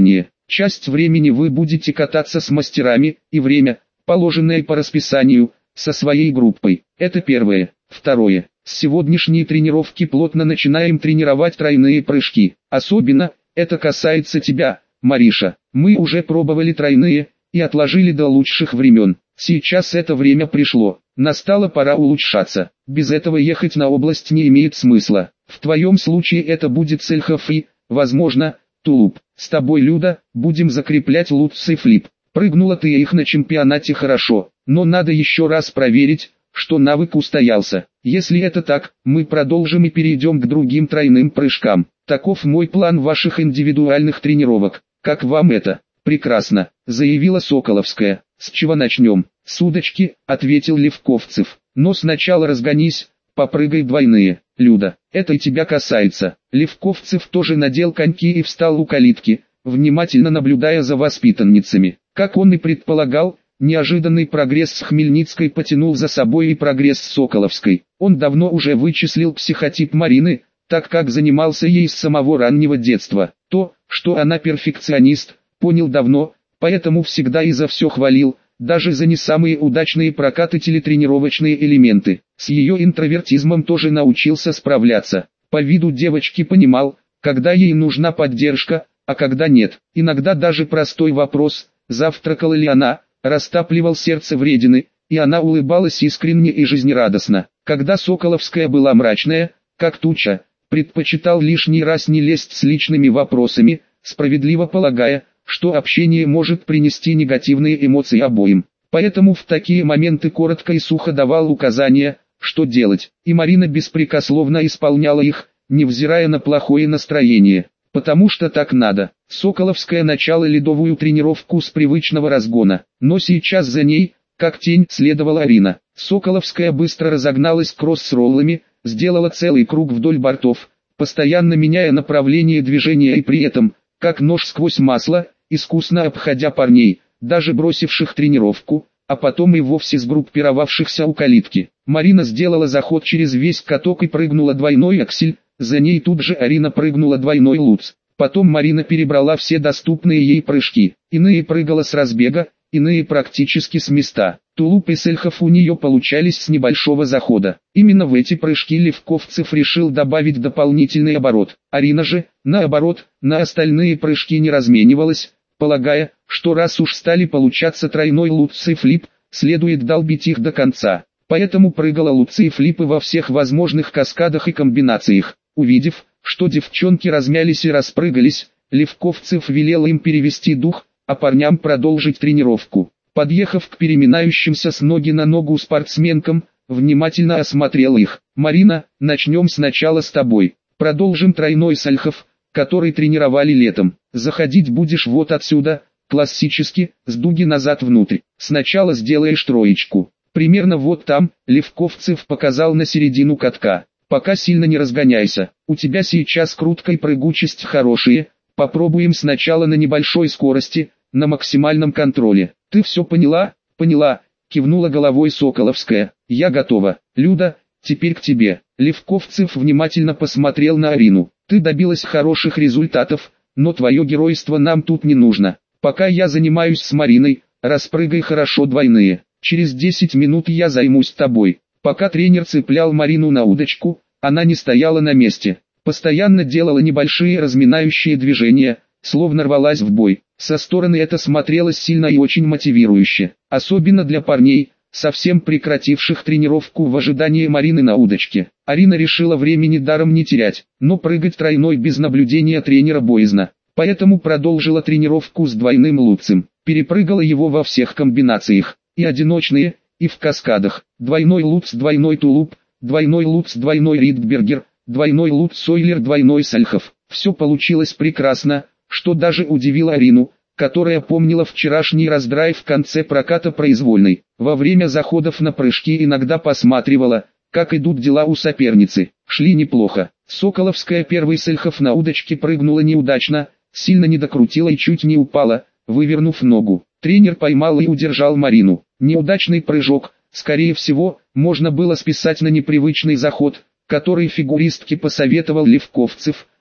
Часть времени вы будете кататься с мастерами, и время, положенное по расписанию, со своей группой. Это первое. Второе. С сегодняшней тренировки плотно начинаем тренировать тройные прыжки. Особенно, это касается тебя, Мариша. Мы уже пробовали тройные, и отложили до лучших времен. Сейчас это время пришло. Настала пора улучшаться. Без этого ехать на область не имеет смысла. В твоем случае это будет сельхов и, возможно, тулуп. С тобой, Люда, будем закреплять лутс и флип. Прыгнула ты их на чемпионате хорошо, но надо еще раз проверить, что навык устоялся. Если это так, мы продолжим и перейдем к другим тройным прыжкам. Таков мой план ваших индивидуальных тренировок. Как вам это? Прекрасно, заявила Соколовская. С чего начнем? С удочки, ответил Левковцев. Но сначала разгонись, попрыгай двойные. Люда, это и тебя касается. Левковцев тоже надел коньки и встал у калитки, внимательно наблюдая за воспитанницами. Как он и предполагал, неожиданный прогресс с Хмельницкой потянул за собой и прогресс с Соколовской. Он давно уже вычислил психотип Марины, так как занимался ей с самого раннего детства. То, что она перфекционист, понял давно, поэтому всегда и за все хвалил, даже за не самые удачные прокаты телетренировочные элементы. С ее интровертизмом тоже научился справляться. По виду девочки понимал, когда ей нужна поддержка, а когда нет. Иногда даже простой вопрос, завтракала ли она, растапливал сердце вредины, и она улыбалась искренне и жизнерадостно. Когда Соколовская была мрачная, как туча, предпочитал лишний раз не лезть с личными вопросами, справедливо полагая, что общение может принести негативные эмоции обоим. Поэтому в такие моменты коротко и сухо давал указания, что делать, и Марина беспрекословно исполняла их, невзирая на плохое настроение. Потому что так надо. Соколовская начала ледовую тренировку с привычного разгона, но сейчас за ней, как тень, следовала Арина. Соколовская быстро разогналась кросс-роллами, сделала целый круг вдоль бортов, постоянно меняя направление движения и при этом, как нож сквозь масло, искусно обходя парней, даже бросивших тренировку, а потом и вовсе сгруппировавшихся у калитки. Марина сделала заход через весь каток и прыгнула двойной аксель. За ней тут же Арина прыгнула двойной лутс. Потом Марина перебрала все доступные ей прыжки. Иные прыгала с разбега, иные практически с места. Тулуп и сельхов у нее получались с небольшого захода. Именно в эти прыжки Левковцев решил добавить дополнительный оборот. Арина же, наоборот, на остальные прыжки не разменивалась, полагая, что раз уж стали получаться тройной лутс и флип, следует долбить их до конца. Поэтому прыгала лутсы и флипы во всех возможных каскадах и комбинациях. Увидев, что девчонки размялись и распрыгались, Левковцев велел им перевести дух, а парням продолжить тренировку. Подъехав к переминающимся с ноги на ногу спортсменкам, внимательно осмотрел их. «Марина, начнем сначала с тобой. Продолжим тройной сальхов, который тренировали летом. Заходить будешь вот отсюда, классически, с дуги назад внутрь. Сначала сделаешь троечку. Примерно вот там», Левковцев показал на середину катка. «Пока сильно не разгоняйся, у тебя сейчас крутка и прыгучесть хорошие, попробуем сначала на небольшой скорости, на максимальном контроле. Ты все поняла?» «Поняла», кивнула головой Соколовская. «Я готова. Люда, теперь к тебе». Левковцев внимательно посмотрел на Арину. «Ты добилась хороших результатов, но твое геройство нам тут не нужно. Пока я занимаюсь с Мариной, распрыгай хорошо двойные. Через 10 минут я займусь тобой». Пока тренер цеплял Марину на удочку, она не стояла на месте. Постоянно делала небольшие разминающие движения, словно рвалась в бой. Со стороны это смотрелось сильно и очень мотивирующе. Особенно для парней, совсем прекративших тренировку в ожидании Марины на удочке. Арина решила времени даром не терять, но прыгать тройной без наблюдения тренера боязно. Поэтому продолжила тренировку с двойным лутцем. Перепрыгала его во всех комбинациях, и одиночные, и в каскадах. Двойной лутц, двойной тулуп, двойной лутц, двойной ридбергер, двойной лутц сойлер, двойной сальхов. Все получилось прекрасно, что даже удивило Арину, которая помнила вчерашний раздрай в конце проката произвольной. Во время заходов на прыжки иногда посматривала, как идут дела у соперницы. Шли неплохо. Соколовская первый сальхов на удочке прыгнула неудачно, сильно не докрутила и чуть не упала, вывернув ногу. Тренер поймал и удержал Марину. Неудачный прыжок, скорее всего, можно было списать на непривычный заход, который фигуристке посоветовал Левковцев,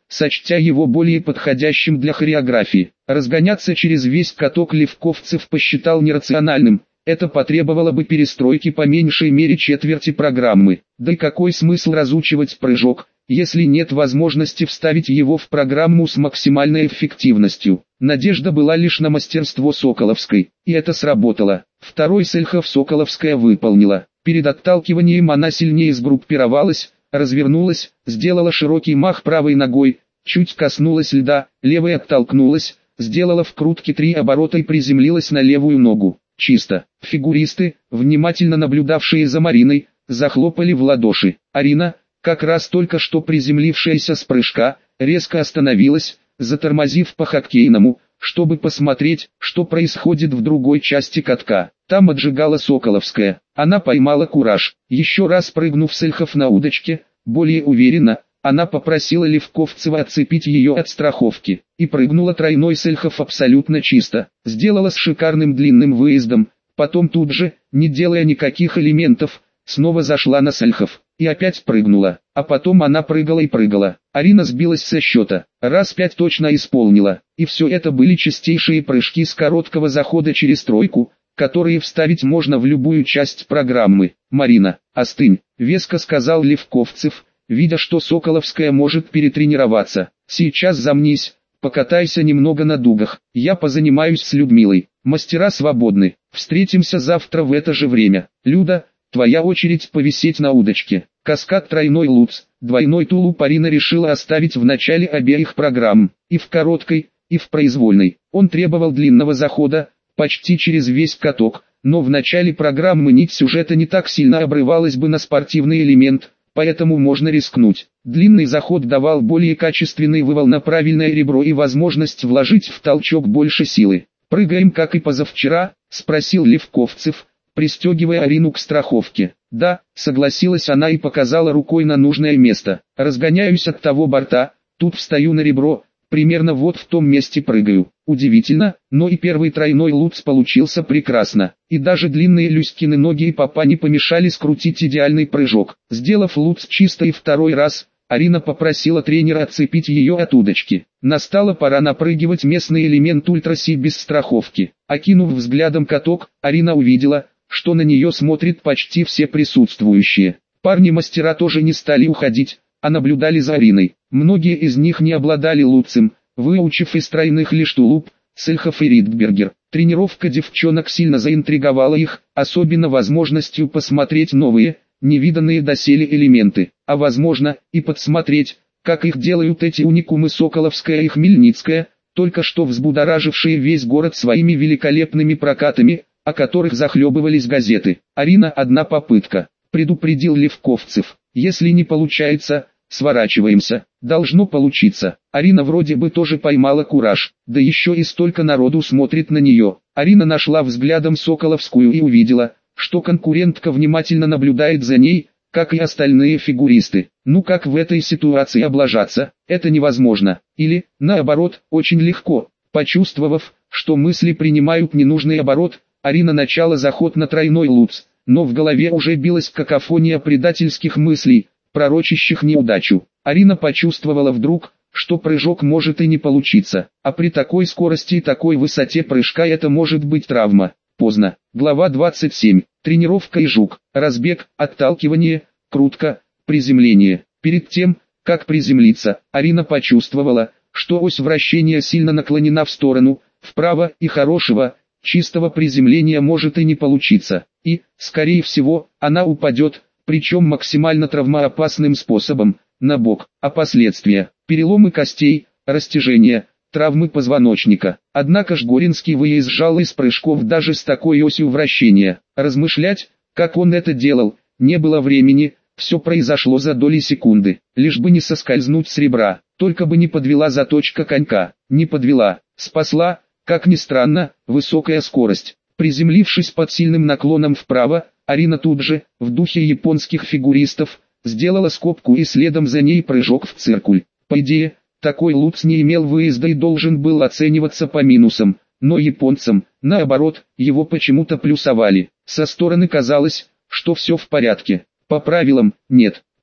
сочтя его более подходящим для хореографии. Разгоняться через весь каток Левковцев посчитал нерациональным. Это потребовало бы перестройки по меньшей мере четверти программы. Да и какой смысл разучивать прыжок, если нет возможности вставить его в программу с максимальной эффективностью? Надежда была лишь на мастерство Соколовской, и это сработало. Второй сельхов Соколовская выполнила. Перед отталкиванием она сильнее сгруппировалась, развернулась, сделала широкий мах правой ногой, чуть коснулась льда, левой оттолкнулась, сделала в крутке 3 оборота и приземлилась на левую ногу. Чисто. Фигуристы, внимательно наблюдавшие за Мариной, захлопали в ладоши. Арина, как раз только что приземлившаяся с прыжка, резко остановилась, затормозив по-хоккейному, чтобы посмотреть, что происходит в другой части катка. Там отжигала Соколовская. Она поймала кураж. Еще раз прыгнув сельхов на удочке, более уверенно, она попросила Левковцева отцепить ее от страховки. И прыгнула тройной сельхов абсолютно чисто. Сделала с шикарным длинным выездом. Потом тут же, не делая никаких элементов, снова зашла на сельхов. И опять прыгнула. А потом она прыгала и прыгала. Арина сбилась со счета. Раз 5 точно исполнила. И все это были чистейшие прыжки с короткого захода через тройку, которые вставить можно в любую часть программы. «Марина, остынь», — веско сказал Левковцев, видя, что Соколовская может перетренироваться. «Сейчас замнись, покатайся немного на дугах, я позанимаюсь с Людмилой. Мастера свободны, встретимся завтра в это же время. Люда, твоя очередь повисеть на удочке». Каскад тройной луц, двойной тулуп Арина решила оставить в начале обеих программ, и в короткой, и в произвольной. Он требовал длинного захода, почти через весь каток, но в начале программы нить сюжета не так сильно обрывалась бы на спортивный элемент, поэтому можно рискнуть. Длинный заход давал более качественный вывал на правильное ребро и возможность вложить в толчок больше силы. «Прыгаем как и позавчера?» — спросил Левковцев, пристегивая Арину к страховке. «Да», — согласилась она и показала рукой на нужное место. «Разгоняюсь от того борта, тут встаю на ребро, примерно вот в том месте прыгаю». Удивительно, но и первый тройной луц получился прекрасно. И даже длинные Люськины ноги и попа не помешали скрутить идеальный прыжок. Сделав луц чисто и второй раз, Арина попросила тренера отцепить ее от удочки. Настала пора напрыгивать местный элемент ультраси без страховки. Окинув взглядом каток, Арина увидела, что на нее смотрят почти все присутствующие. Парни-мастера тоже не стали уходить, а наблюдали за Ариной. Многие из них не обладали луцем, выучив из тройных лишь тулуп, сельхов и ридбергер. Тренировка девчонок сильно заинтриговала их, особенно возможностью посмотреть новые, невиданные доселе элементы, а возможно, и подсмотреть, как их делают эти уникумы Соколовская и Хмельницкая, только что взбудоражившие весь город своими великолепными прокатами, о которых захлебывались газеты. «Арина, одна попытка», — предупредил Левковцев. «Если не получается, сворачиваемся». Должно получиться. Арина вроде бы тоже поймала кураж, да еще и столько народу смотрит на нее. Арина нашла взглядом Соколовскую и увидела, что конкурентка внимательно наблюдает за ней, как и остальные фигуристы. Ну как в этой ситуации облажаться? Это невозможно. Или, наоборот, очень легко. Почувствовав, что мысли принимают ненужный оборот, Арина начала заход на тройной луц, но в голове уже билась какофония предательских мыслей, пророчащих неудачу. Арина почувствовала вдруг, что прыжок может и не получиться, а при такой скорости и такой высоте прыжка это может быть травма. Поздно. Глава 27. Тренировка и жук. Разбег, отталкивание, крутка, приземление. Перед тем, как приземлиться, Арина почувствовала, что ось вращения сильно наклонена в сторону, вправо, и хорошего, чистого приземления может и не получиться. И, скорее всего, она упадет, причем максимально травмоопасным способом, на бок, а последствия – переломы костей, растяжения, травмы позвоночника. Однако Жгоринский выезжал из прыжков даже с такой осью вращения. Размышлять, как он это делал, не было времени, все произошло за доли секунды. Лишь бы не соскользнуть с ребра, только бы не подвела заточка конька. Не подвела, спасла, как ни странно, высокая скорость. Приземлившись под сильным наклоном вправо, Арина тут же, в духе японских фигуристов, сделала скобку и следом за ней прыжок в циркуль. По идее, такой луц не имел выезда и должен был оцениваться по минусам, но японцам, наоборот, его почему-то плюсовали. Со стороны казалось, что все в порядке. По правилам, нет.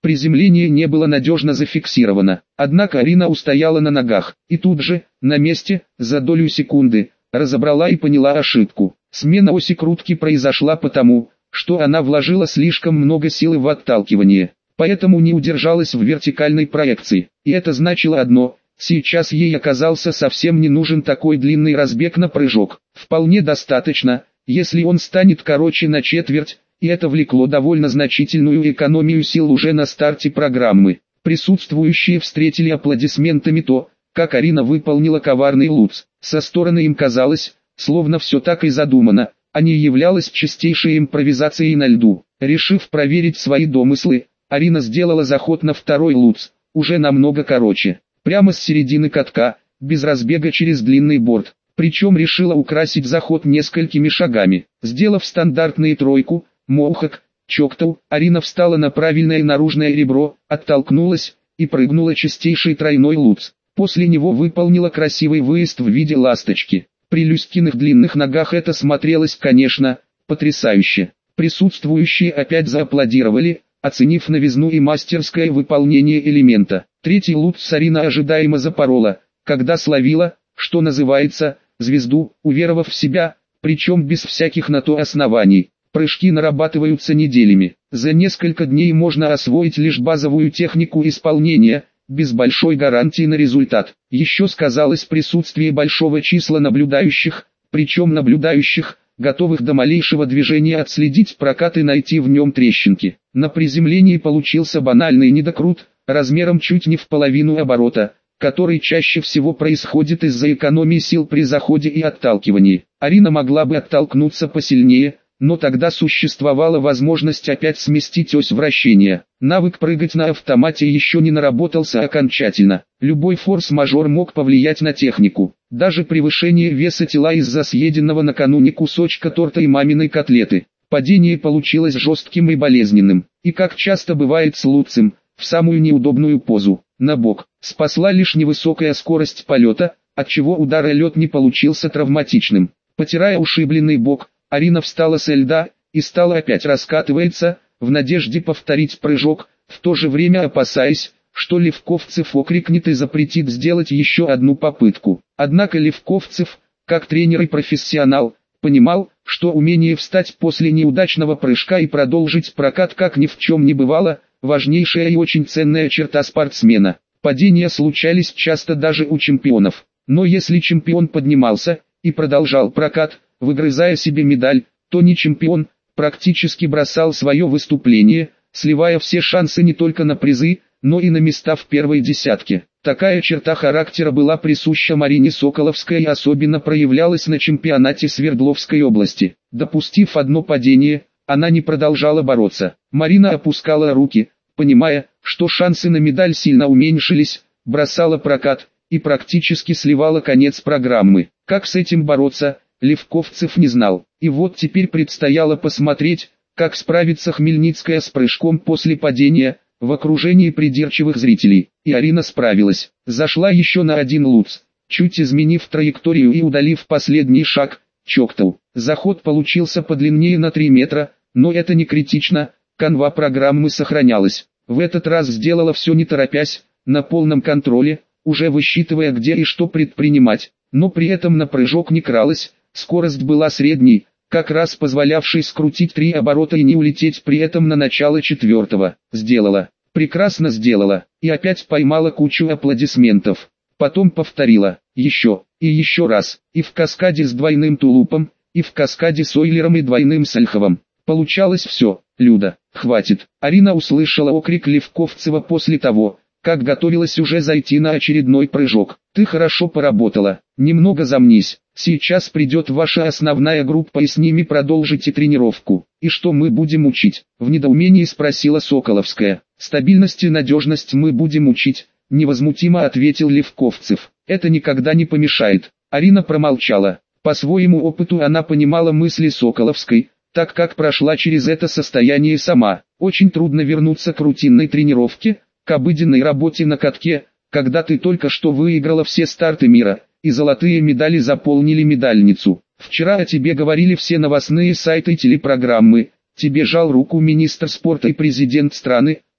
Приземление не было надежно зафиксировано, однако Арина устояла на ногах, и тут же, на месте, за долю секунды, разобрала и поняла ошибку. Смена оси крутки произошла потому, что она вложила слишком много силы в отталкивание, поэтому не удержалась в вертикальной проекции. И это значило одно: сейчас ей оказался совсем не нужен такой длинный разбег на прыжок. Вполне достаточно, если он станет короче на четверть, и это влекло довольно значительную экономию сил уже на старте программы. Присутствующие встретили аплодисментами то, как Арина выполнила коварный луц. Со стороны им казалось, словно все так и задумано, а не являлось чистейшей импровизацией на льду. Решив проверить свои домыслы, Арина сделала заход на второй луц, уже намного короче, прямо с середины катка, без разбега через длинный борт. Причем решила украсить заход несколькими шагами. Сделав стандартную тройку, Моухак, Чоктау, Арина встала на правильное наружное ребро, оттолкнулась и прыгнула чистейший тройной луц. После него выполнила красивый выезд в виде ласточки. При Люськиных длинных ногах это смотрелось, конечно, потрясающе. Присутствующие опять зааплодировали, оценив новизну и мастерское выполнение элемента. Третий луц Арина ожидаемо запорола, когда словила, что называется, звезду, уверовав в себя, причем без всяких на то оснований. Прыжки нарабатываются неделями. За несколько дней можно освоить лишь базовую технику исполнения, без большой гарантии на результат. Еще сказалось присутствие большого числа наблюдающих, причем наблюдающих, готовых до малейшего движения отследить прокат и найти в нем трещинки. На приземлении получился банальный недокрут, размером чуть не в половину оборота, который чаще всего происходит из-за экономии сил при заходе и отталкивании. Арина могла бы оттолкнуться посильнее, но тогда существовала возможность опять сместить ось вращения. Навык прыгать на автомате еще не наработался окончательно. Любой форс-мажор мог повлиять на технику. Даже превышение веса тела из-за съеденного накануне кусочка торта и маминой котлеты. Падение получилось жестким и болезненным. И как часто бывает с луцем, в самую неудобную позу, на бок. Спасла лишь невысокая скорость полета, отчего удар о лед не получился травматичным. Потирая ушибленный бок, Арина встала со льда и стала опять раскатываться, в надежде повторить прыжок, в то же время опасаясь, что Левковцев окрикнет и запретит сделать еще одну попытку. Однако Левковцев, как тренер и профессионал, понимал, что умение встать после неудачного прыжка и продолжить прокат как ни в чем не бывало, важнейшая и очень ценная черта спортсмена. Падения случались часто даже у чемпионов, но если чемпион поднимался и продолжал прокат, выгрызая себе медаль, то не чемпион, практически бросал свое выступление, сливая все шансы не только на призы, но и на места в первой десятке. Такая черта характера была присуща Марине Соколовской и особенно проявлялась на чемпионате Свердловской области. Допустив одно падение, она не продолжала бороться. Марина опускала руки, понимая, что шансы на медаль сильно уменьшились, бросала прокат и практически сливала конец программы. Как с этим бороться, Левковцев не знал. И вот теперь предстояло посмотреть, как справится Хмельницкая с прыжком после падения, в окружении придирчивых зрителей. И Арина справилась. Зашла еще на один луц, чуть изменив траекторию и удалив последний шаг, Чоктау. Заход получился подлиннее на 3 метра, но это не критично, канва программы сохранялась. В этот раз сделала все не торопясь, на полном контроле, уже высчитывая где и что предпринимать, но при этом на прыжок не кралась. Скорость была средней, как раз позволявшей скрутить 3 оборота и не улететь при этом на начало 4-го. Сделала. Прекрасно сделала. И опять поймала кучу аплодисментов. Потом повторила. Еще. И еще раз. И в каскаде с двойным тулупом, и в каскаде с Ойлером и двойным Сальховым. Получалось все. Люда, хватит. Арина услышала окрик Левковцева после того, как готовилась уже зайти на очередной прыжок. Ты хорошо поработала. Немного замнись. Сейчас придет ваша основная группа и с ними продолжите тренировку. И что мы будем учить? В недоумении спросила Соколовская. Стабильность и надежность мы будем учить, невозмутимо ответил Левковцев. Это никогда не помешает. Арина промолчала. По своему опыту она понимала мысли Соколовской, так как прошла через это состояние сама. Очень трудно вернуться к рутинной тренировке, к обыденной работе на катке, когда ты только что выиграла все старты мира, и золотые медали заполнили медальницу. Вчера о тебе говорили все новостные сайты и телепрограммы, тебе жал руку министр спорта и президент страны,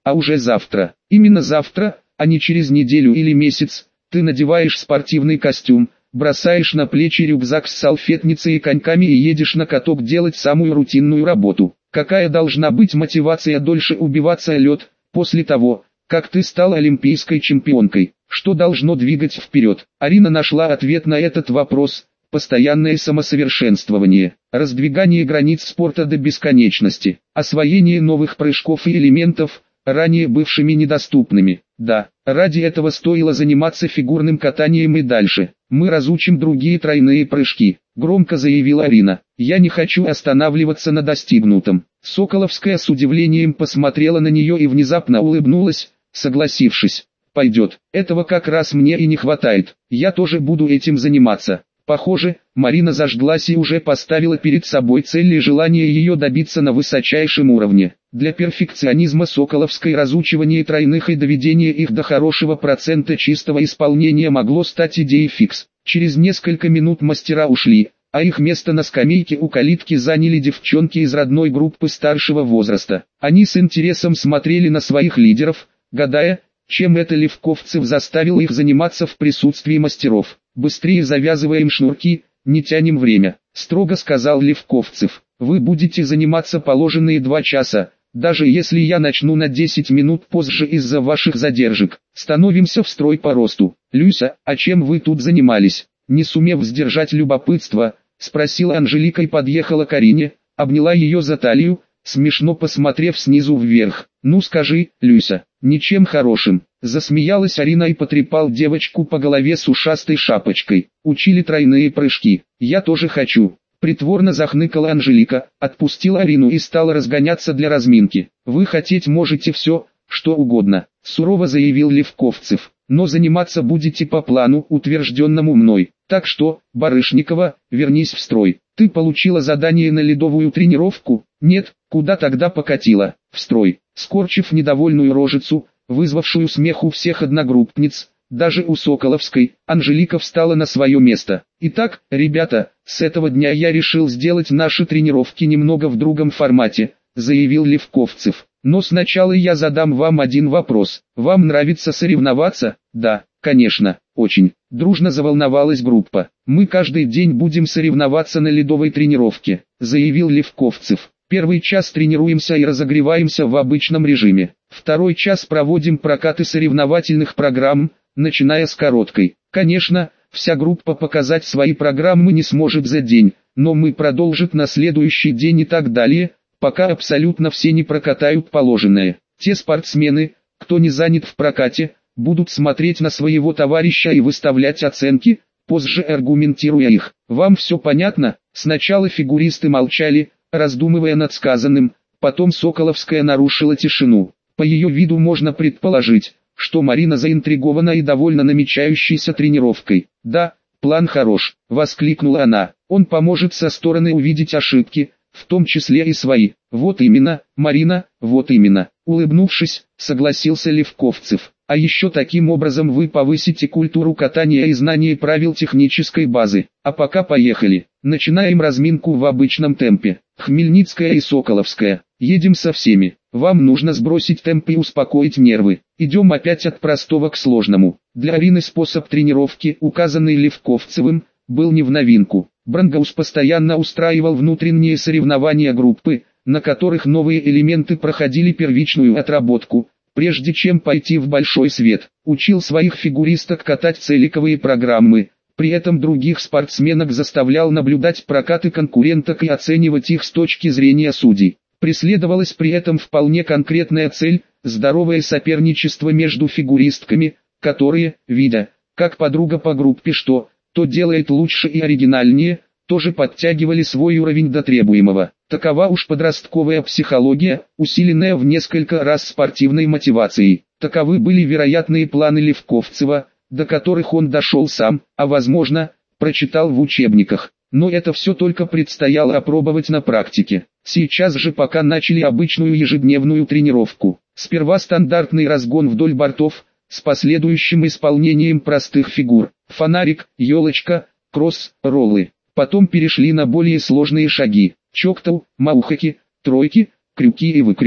а уже завтра. Именно завтра, а не через неделю или месяц, ты надеваешь спортивный костюм, бросаешь на плечи рюкзак с салфетницей и коньками и едешь на каток делать самую рутинную работу. Какая должна быть мотивация дольше убиваться о лед, после того, как ты стала олимпийской чемпионкой? Что должно двигать вперед? Арина нашла ответ на этот вопрос: постоянное самосовершенствование, раздвигание границ спорта до бесконечности, освоение новых прыжков и элементов, ранее бывшими недоступными. Да, ради этого стоило заниматься фигурным катанием и дальше. Мы разучим другие тройные прыжки, громко заявила Арина. Я не хочу останавливаться на достигнутом. Соколовская с удивлением посмотрела на нее и внезапно улыбнулась, согласившись. Пойдет, этого как раз мне и не хватает, я тоже буду этим заниматься. Похоже, Марина зажглась и уже поставила перед собой цель и желание ее добиться на высочайшем уровне. Для перфекционизма Соколовской разучивание тройных и доведение их до хорошего процента чистого исполнения могло стать идеей фикс. Через несколько минут мастера ушли, а их место на скамейке у калитки заняли девчонки из родной группы старшего возраста. Они с интересом смотрели на своих лидеров, гадая, чем это Левковцев заставил их заниматься в присутствии мастеров. «Быстрее завязываем шнурки, не тянем время», — строго сказал Левковцев. «Вы будете заниматься положенные 2 часа, даже если я начну на 10 минут позже из-за ваших задержек. Становимся в строй по росту». «Люся, а чем вы тут занимались?» Не сумев сдержать любопытство, спросила Анжелика и подъехала к Арине, обняла ее за талию, смешно посмотрев снизу вверх. «Ну скажи, Люся». «Ничем хорошим», — засмеялась Арина и потрепал девочку по голове с ушастой шапочкой. «Учили тройные прыжки. Я тоже хочу». Притворно захныкала Анжелика, отпустила Арину и стала разгоняться для разминки. «Вы хотеть можете все, что угодно», — сурово заявил Левковцев. «Но заниматься будете по плану, утвержденному мной. Так что, Барышникова, вернись в строй. Ты получила задание на ледовую тренировку?» «Нет, куда тогда покатила?» «В строй». Скорчив недовольную рожицу, вызвавшую смех у всех одногруппниц, даже у Соколовской, Анжелика встала на свое место. «Итак, ребята, с этого дня я решил сделать наши тренировки немного в другом формате», — заявил Левковцев. «Но сначала я задам вам один вопрос. Вам нравится соревноваться?» «Да, конечно, очень», — дружно заволновалась группа. «Мы каждый день будем соревноваться на ледовой тренировке», — заявил Левковцев. «Первый час тренируемся и разогреваемся в обычном режиме. Второй час проводим прокаты соревновательных программ, начиная с короткой. Конечно, вся группа показать свои программы не сможет за день, но мы продолжим на следующий день и так далее, пока абсолютно все не прокатают положенное. Те спортсмены, кто не занят в прокате, будут смотреть на своего товарища и выставлять оценки, позже аргументируя их. Вам все понятно?» Сначала фигуристы молчали, раздумывая над сказанным, потом Соколовская нарушила тишину. По ее виду можно предположить, что Марина заинтригована и довольна намечающейся тренировкой. «Да, план хорош», — воскликнула она. «Он поможет со стороны увидеть ошибки, в том числе и свои». «Вот именно, Марина, вот именно», — улыбнувшись, согласился Левковцев. «А еще таким образом вы повысите культуру катания и знание правил технической базы. А пока поехали. Начинаем разминку в обычном темпе. Хмельницкая и Соколовская. Едем со всеми. Вам нужно сбросить темп и успокоить нервы. Идем опять от простого к сложному». Для Арины способ тренировки, указанный Левковцевым, был не в новинку. Брангаус постоянно устраивал внутренние соревнования группы, на которых новые элементы проходили первичную отработку, прежде чем пойти в большой свет. Учил своих фигуристок катать целиковые программы, при этом других спортсменок заставлял наблюдать прокаты конкуренток и оценивать их с точки зрения судей. Преследовалась при этом вполне конкретная цель – здоровое соперничество между фигуристками, которые, видя, как подруга по группе то делает лучше и оригинальнее, тоже подтягивали свой уровень до требуемого. Такова уж подростковая психология, усиленная в несколько раз спортивной мотивацией. Таковы были вероятные планы Левковцева, до которых он дошел сам, а возможно, прочитал в учебниках. Но это все только предстояло опробовать на практике. Сейчас же пока начали обычную ежедневную тренировку. Сперва стандартный разгон вдоль бортов, с последующим исполнением простых фигур. Фонарик, елочка, кросс, роллы. Потом перешли на более сложные шаги. Чоктау, маухаки, тройки, крюки и выкрюки.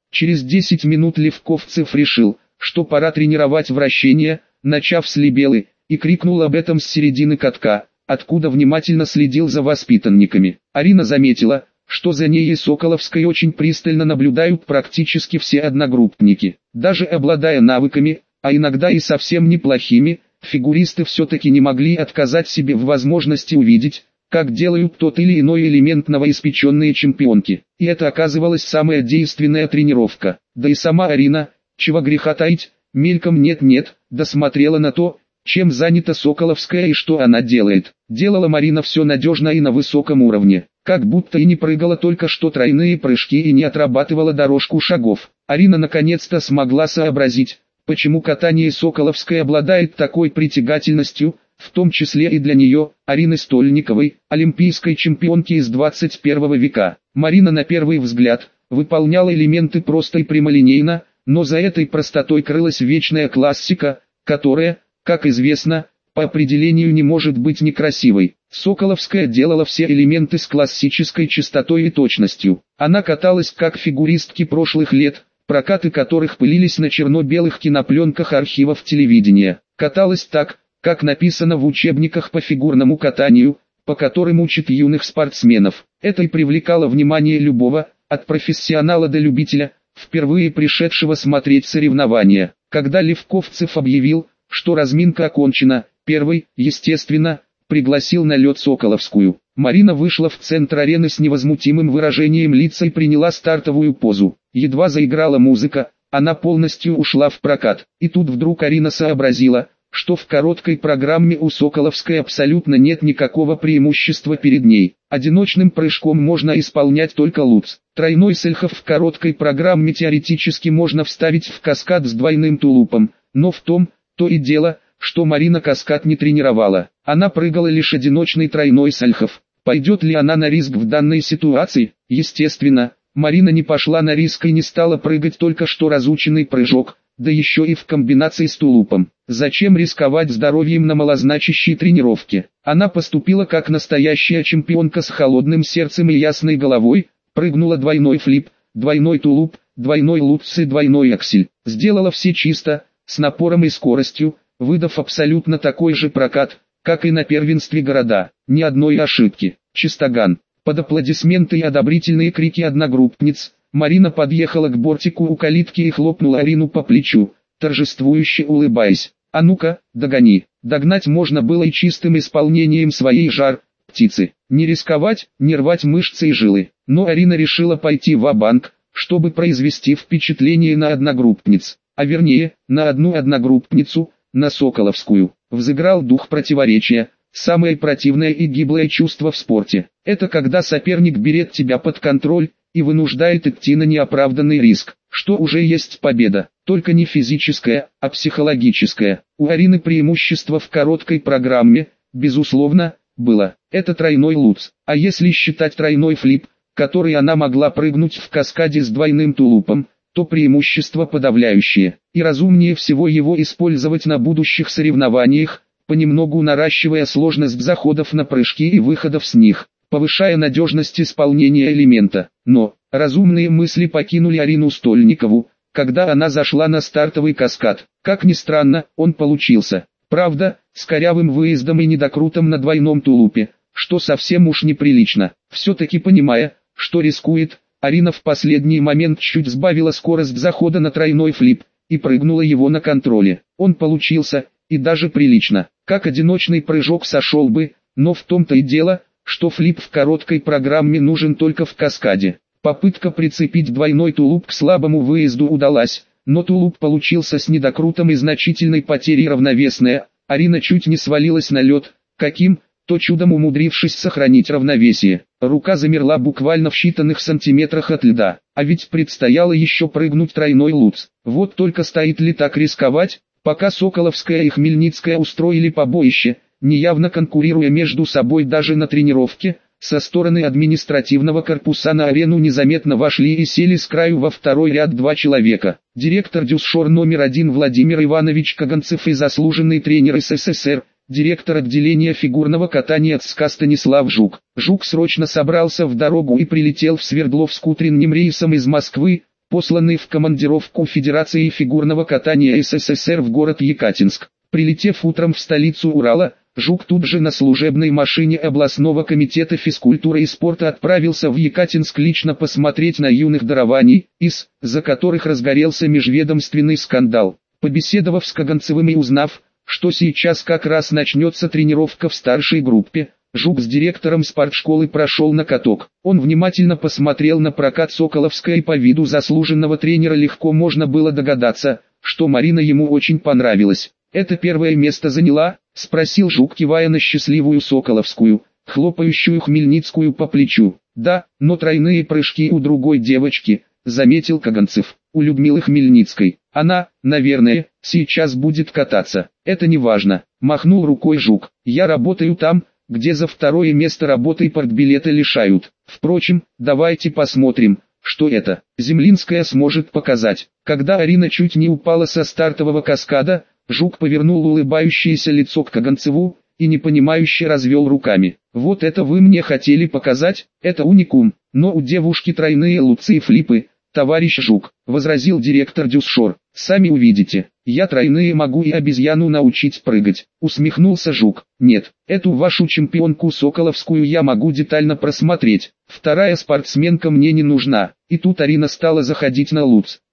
Через 10 минут Левковцев решил, что пора тренировать вращение, начав с либелы, и крикнул об этом с середины катка, откуда внимательно следил за воспитанниками. Арина заметила, что за ней и Соколовской очень пристально наблюдают практически все одногруппники. Даже обладая навыками, а иногда и совсем неплохими, фигуристы все-таки не могли отказать себе в возможности увидеть, как делают тот или иной элемент новоиспеченные чемпионки. И это оказывалась самая действенная тренировка. Да и сама Арина, чего греха таить, мельком нет-нет, досмотрела на то, чем занята Соколовская и что она делает. Делала Марина все надежно и на высоком уровне, как будто и не прыгала только что тройные прыжки и не отрабатывала дорожку шагов. Арина наконец-то смогла сообразить, почему катание Соколовской обладает такой притягательностью, в том числе и для нее, Арины Стольниковой, олимпийской чемпионки из 21 века. Марина на первый взгляд выполняла элементы просто и прямолинейно, но за этой простотой крылась вечная классика, которая, как известно, по определению не может быть некрасивой. Соколовская делала все элементы с классической чистотой и точностью. Она каталась как фигуристки прошлых лет, прокаты которых пылились на черно-белых кинопленках архивов телевидения. Каталась так, как написано в учебниках по фигурному катанию, по которым учат юных спортсменов. Это и привлекало внимание любого, от профессионала до любителя, впервые пришедшего смотреть соревнования. Когда Левковцев объявил, что разминка окончена, первый, естественно, пригласил на лед Соколовскую. Марина вышла в центр арены с невозмутимым выражением лица и приняла стартовую позу. Едва заиграла музыка, она полностью ушла в прокат. И тут вдруг Арина сообразила, что в короткой программе у Соколовской абсолютно нет никакого преимущества перед ней. Одиночным прыжком можно исполнять только луц. Тройной сальхов в короткой программе теоретически можно вставить в каскад с двойным тулупом, но в том, то и дело, что Марина каскад не тренировала. Она прыгала лишь одиночный тройной сальхов. Пойдет ли она на риск в данной ситуации? Естественно, Марина не пошла на риск и не стала прыгать только что разученный прыжок, да еще и в комбинации с тулупом. Зачем рисковать здоровьем на малозначащей тренировке? Она поступила как настоящая чемпионка с холодным сердцем и ясной головой, прыгнула двойной флип, двойной тулуп, двойной лутс и двойной аксель. Сделала все чисто, с напором и скоростью, выдав абсолютно такой же прокат, как и на первенстве города. Ни одной ошибки. Чистоган. Под аплодисменты и одобрительные крики одногруппниц, Марина подъехала к бортику у калитки и хлопнула Арину по плечу, торжествующе улыбаясь. «А ну-ка, догони». Догнать можно было и чистым исполнением своей жар-птицы. Не рисковать, не рвать мышцы и жилы. Но Арина решила пойти ва-банк, чтобы произвести впечатление на одногруппниц. А вернее, на одну одногруппницу, на Соколовскую. Взыграл дух противоречия. Самое противное и гиблое чувство в спорте. Это когда соперник берет тебя под контроль и вынуждает идти на неоправданный риск, что уже есть победа, только не физическая, а психологическая. У Арины преимущество в короткой программе, безусловно, было. Это тройной лутс, а если считать тройной флип, который она могла прыгнуть в каскаде с двойным тулупом, то преимущество подавляющее, и разумнее всего его использовать на будущих соревнованиях, понемногу наращивая сложность заходов на прыжки и выходов с них, повышая надежность исполнения элемента. Но, разумные мысли покинули Арину Стольникову, когда она зашла на стартовый каскад. Как ни странно, он получился. Правда, с корявым выездом и недокрутом на двойном тулупе, что совсем уж неприлично. Все-таки понимая, что рискует, Арина в последний момент чуть сбавила скорость захода на тройной флип, и прыгнула его на контроле. Он получился, и даже прилично. Как одиночный прыжок сошел бы, но в том-то и дело, что флип в короткой программе нужен только в каскаде. Попытка прицепить двойной тулуп к слабому выезду удалась, но тулуп получился с недокрутом и значительной потерей равновесия. Арина чуть не свалилась на лед, каким-то чудом умудрившись сохранить равновесие. Рука замерла буквально в считанных сантиметрах от льда, а ведь предстояло еще прыгнуть тройной лутс. Вот только стоит ли так рисковать? Пока Соколовская и Хмельницкая устроили побоище, неявно конкурируя между собой даже на тренировке, со стороны административного корпуса на арену незаметно вошли и сели с краю во второй ряд два человека. Директор ДЮСШОР номер 1 Владимир Иванович Каганцев и заслуженный тренер СССР, директор отделения фигурного катания ЦСКА Станислав Жук. Жук срочно собрался в дорогу и прилетел в Свердловск утренним рейсом из Москвы, посланный в командировку Федерации фигурного катания СССР в город Екатинск. Прилетев утром в столицу Урала, Жук тут же на служебной машине областного комитета физкультуры и спорта отправился в Екатинск лично посмотреть на юных дарований, из-за которых разгорелся межведомственный скандал. Побеседовав с Каганцевым и узнав, что сейчас как раз начнется тренировка в старшей группе, Жук с директором спортшколы прошел на каток. Он внимательно посмотрел на прокат Соколовска и по виду заслуженного тренера легко можно было догадаться, что Марина ему очень понравилась. «Это первое место заняла?» — спросил Жук, кивая на счастливую Соколовскую, хлопающую Хмельницкую по плечу. «Да, но тройные прыжки у другой девочки», — заметил Каганцев. «У Людмилы Хмельницкой. Она, наверное, сейчас будет кататься. Это не важно», — махнул рукой Жук. «Я работаю там, где за второе место работы и партбилета лишают. Впрочем, давайте посмотрим, что это Землинская сможет показать». Когда Арина чуть не упала со стартового каскада, Жук повернул улыбающееся лицо к Каганцеву и непонимающе развел руками. «Вот это вы мне хотели показать, это уникум, но у девушки тройные луцы и флипы, товарищ Жук», — возразил директор Дюсшор. «Сами увидите, я тройные могу и обезьяну научить прыгать», — усмехнулся Жук. «Нет, эту вашу чемпионку Соколовскую я могу детально просмотреть, вторая спортсменка мне не нужна». И тут Арина стала заходить на луц.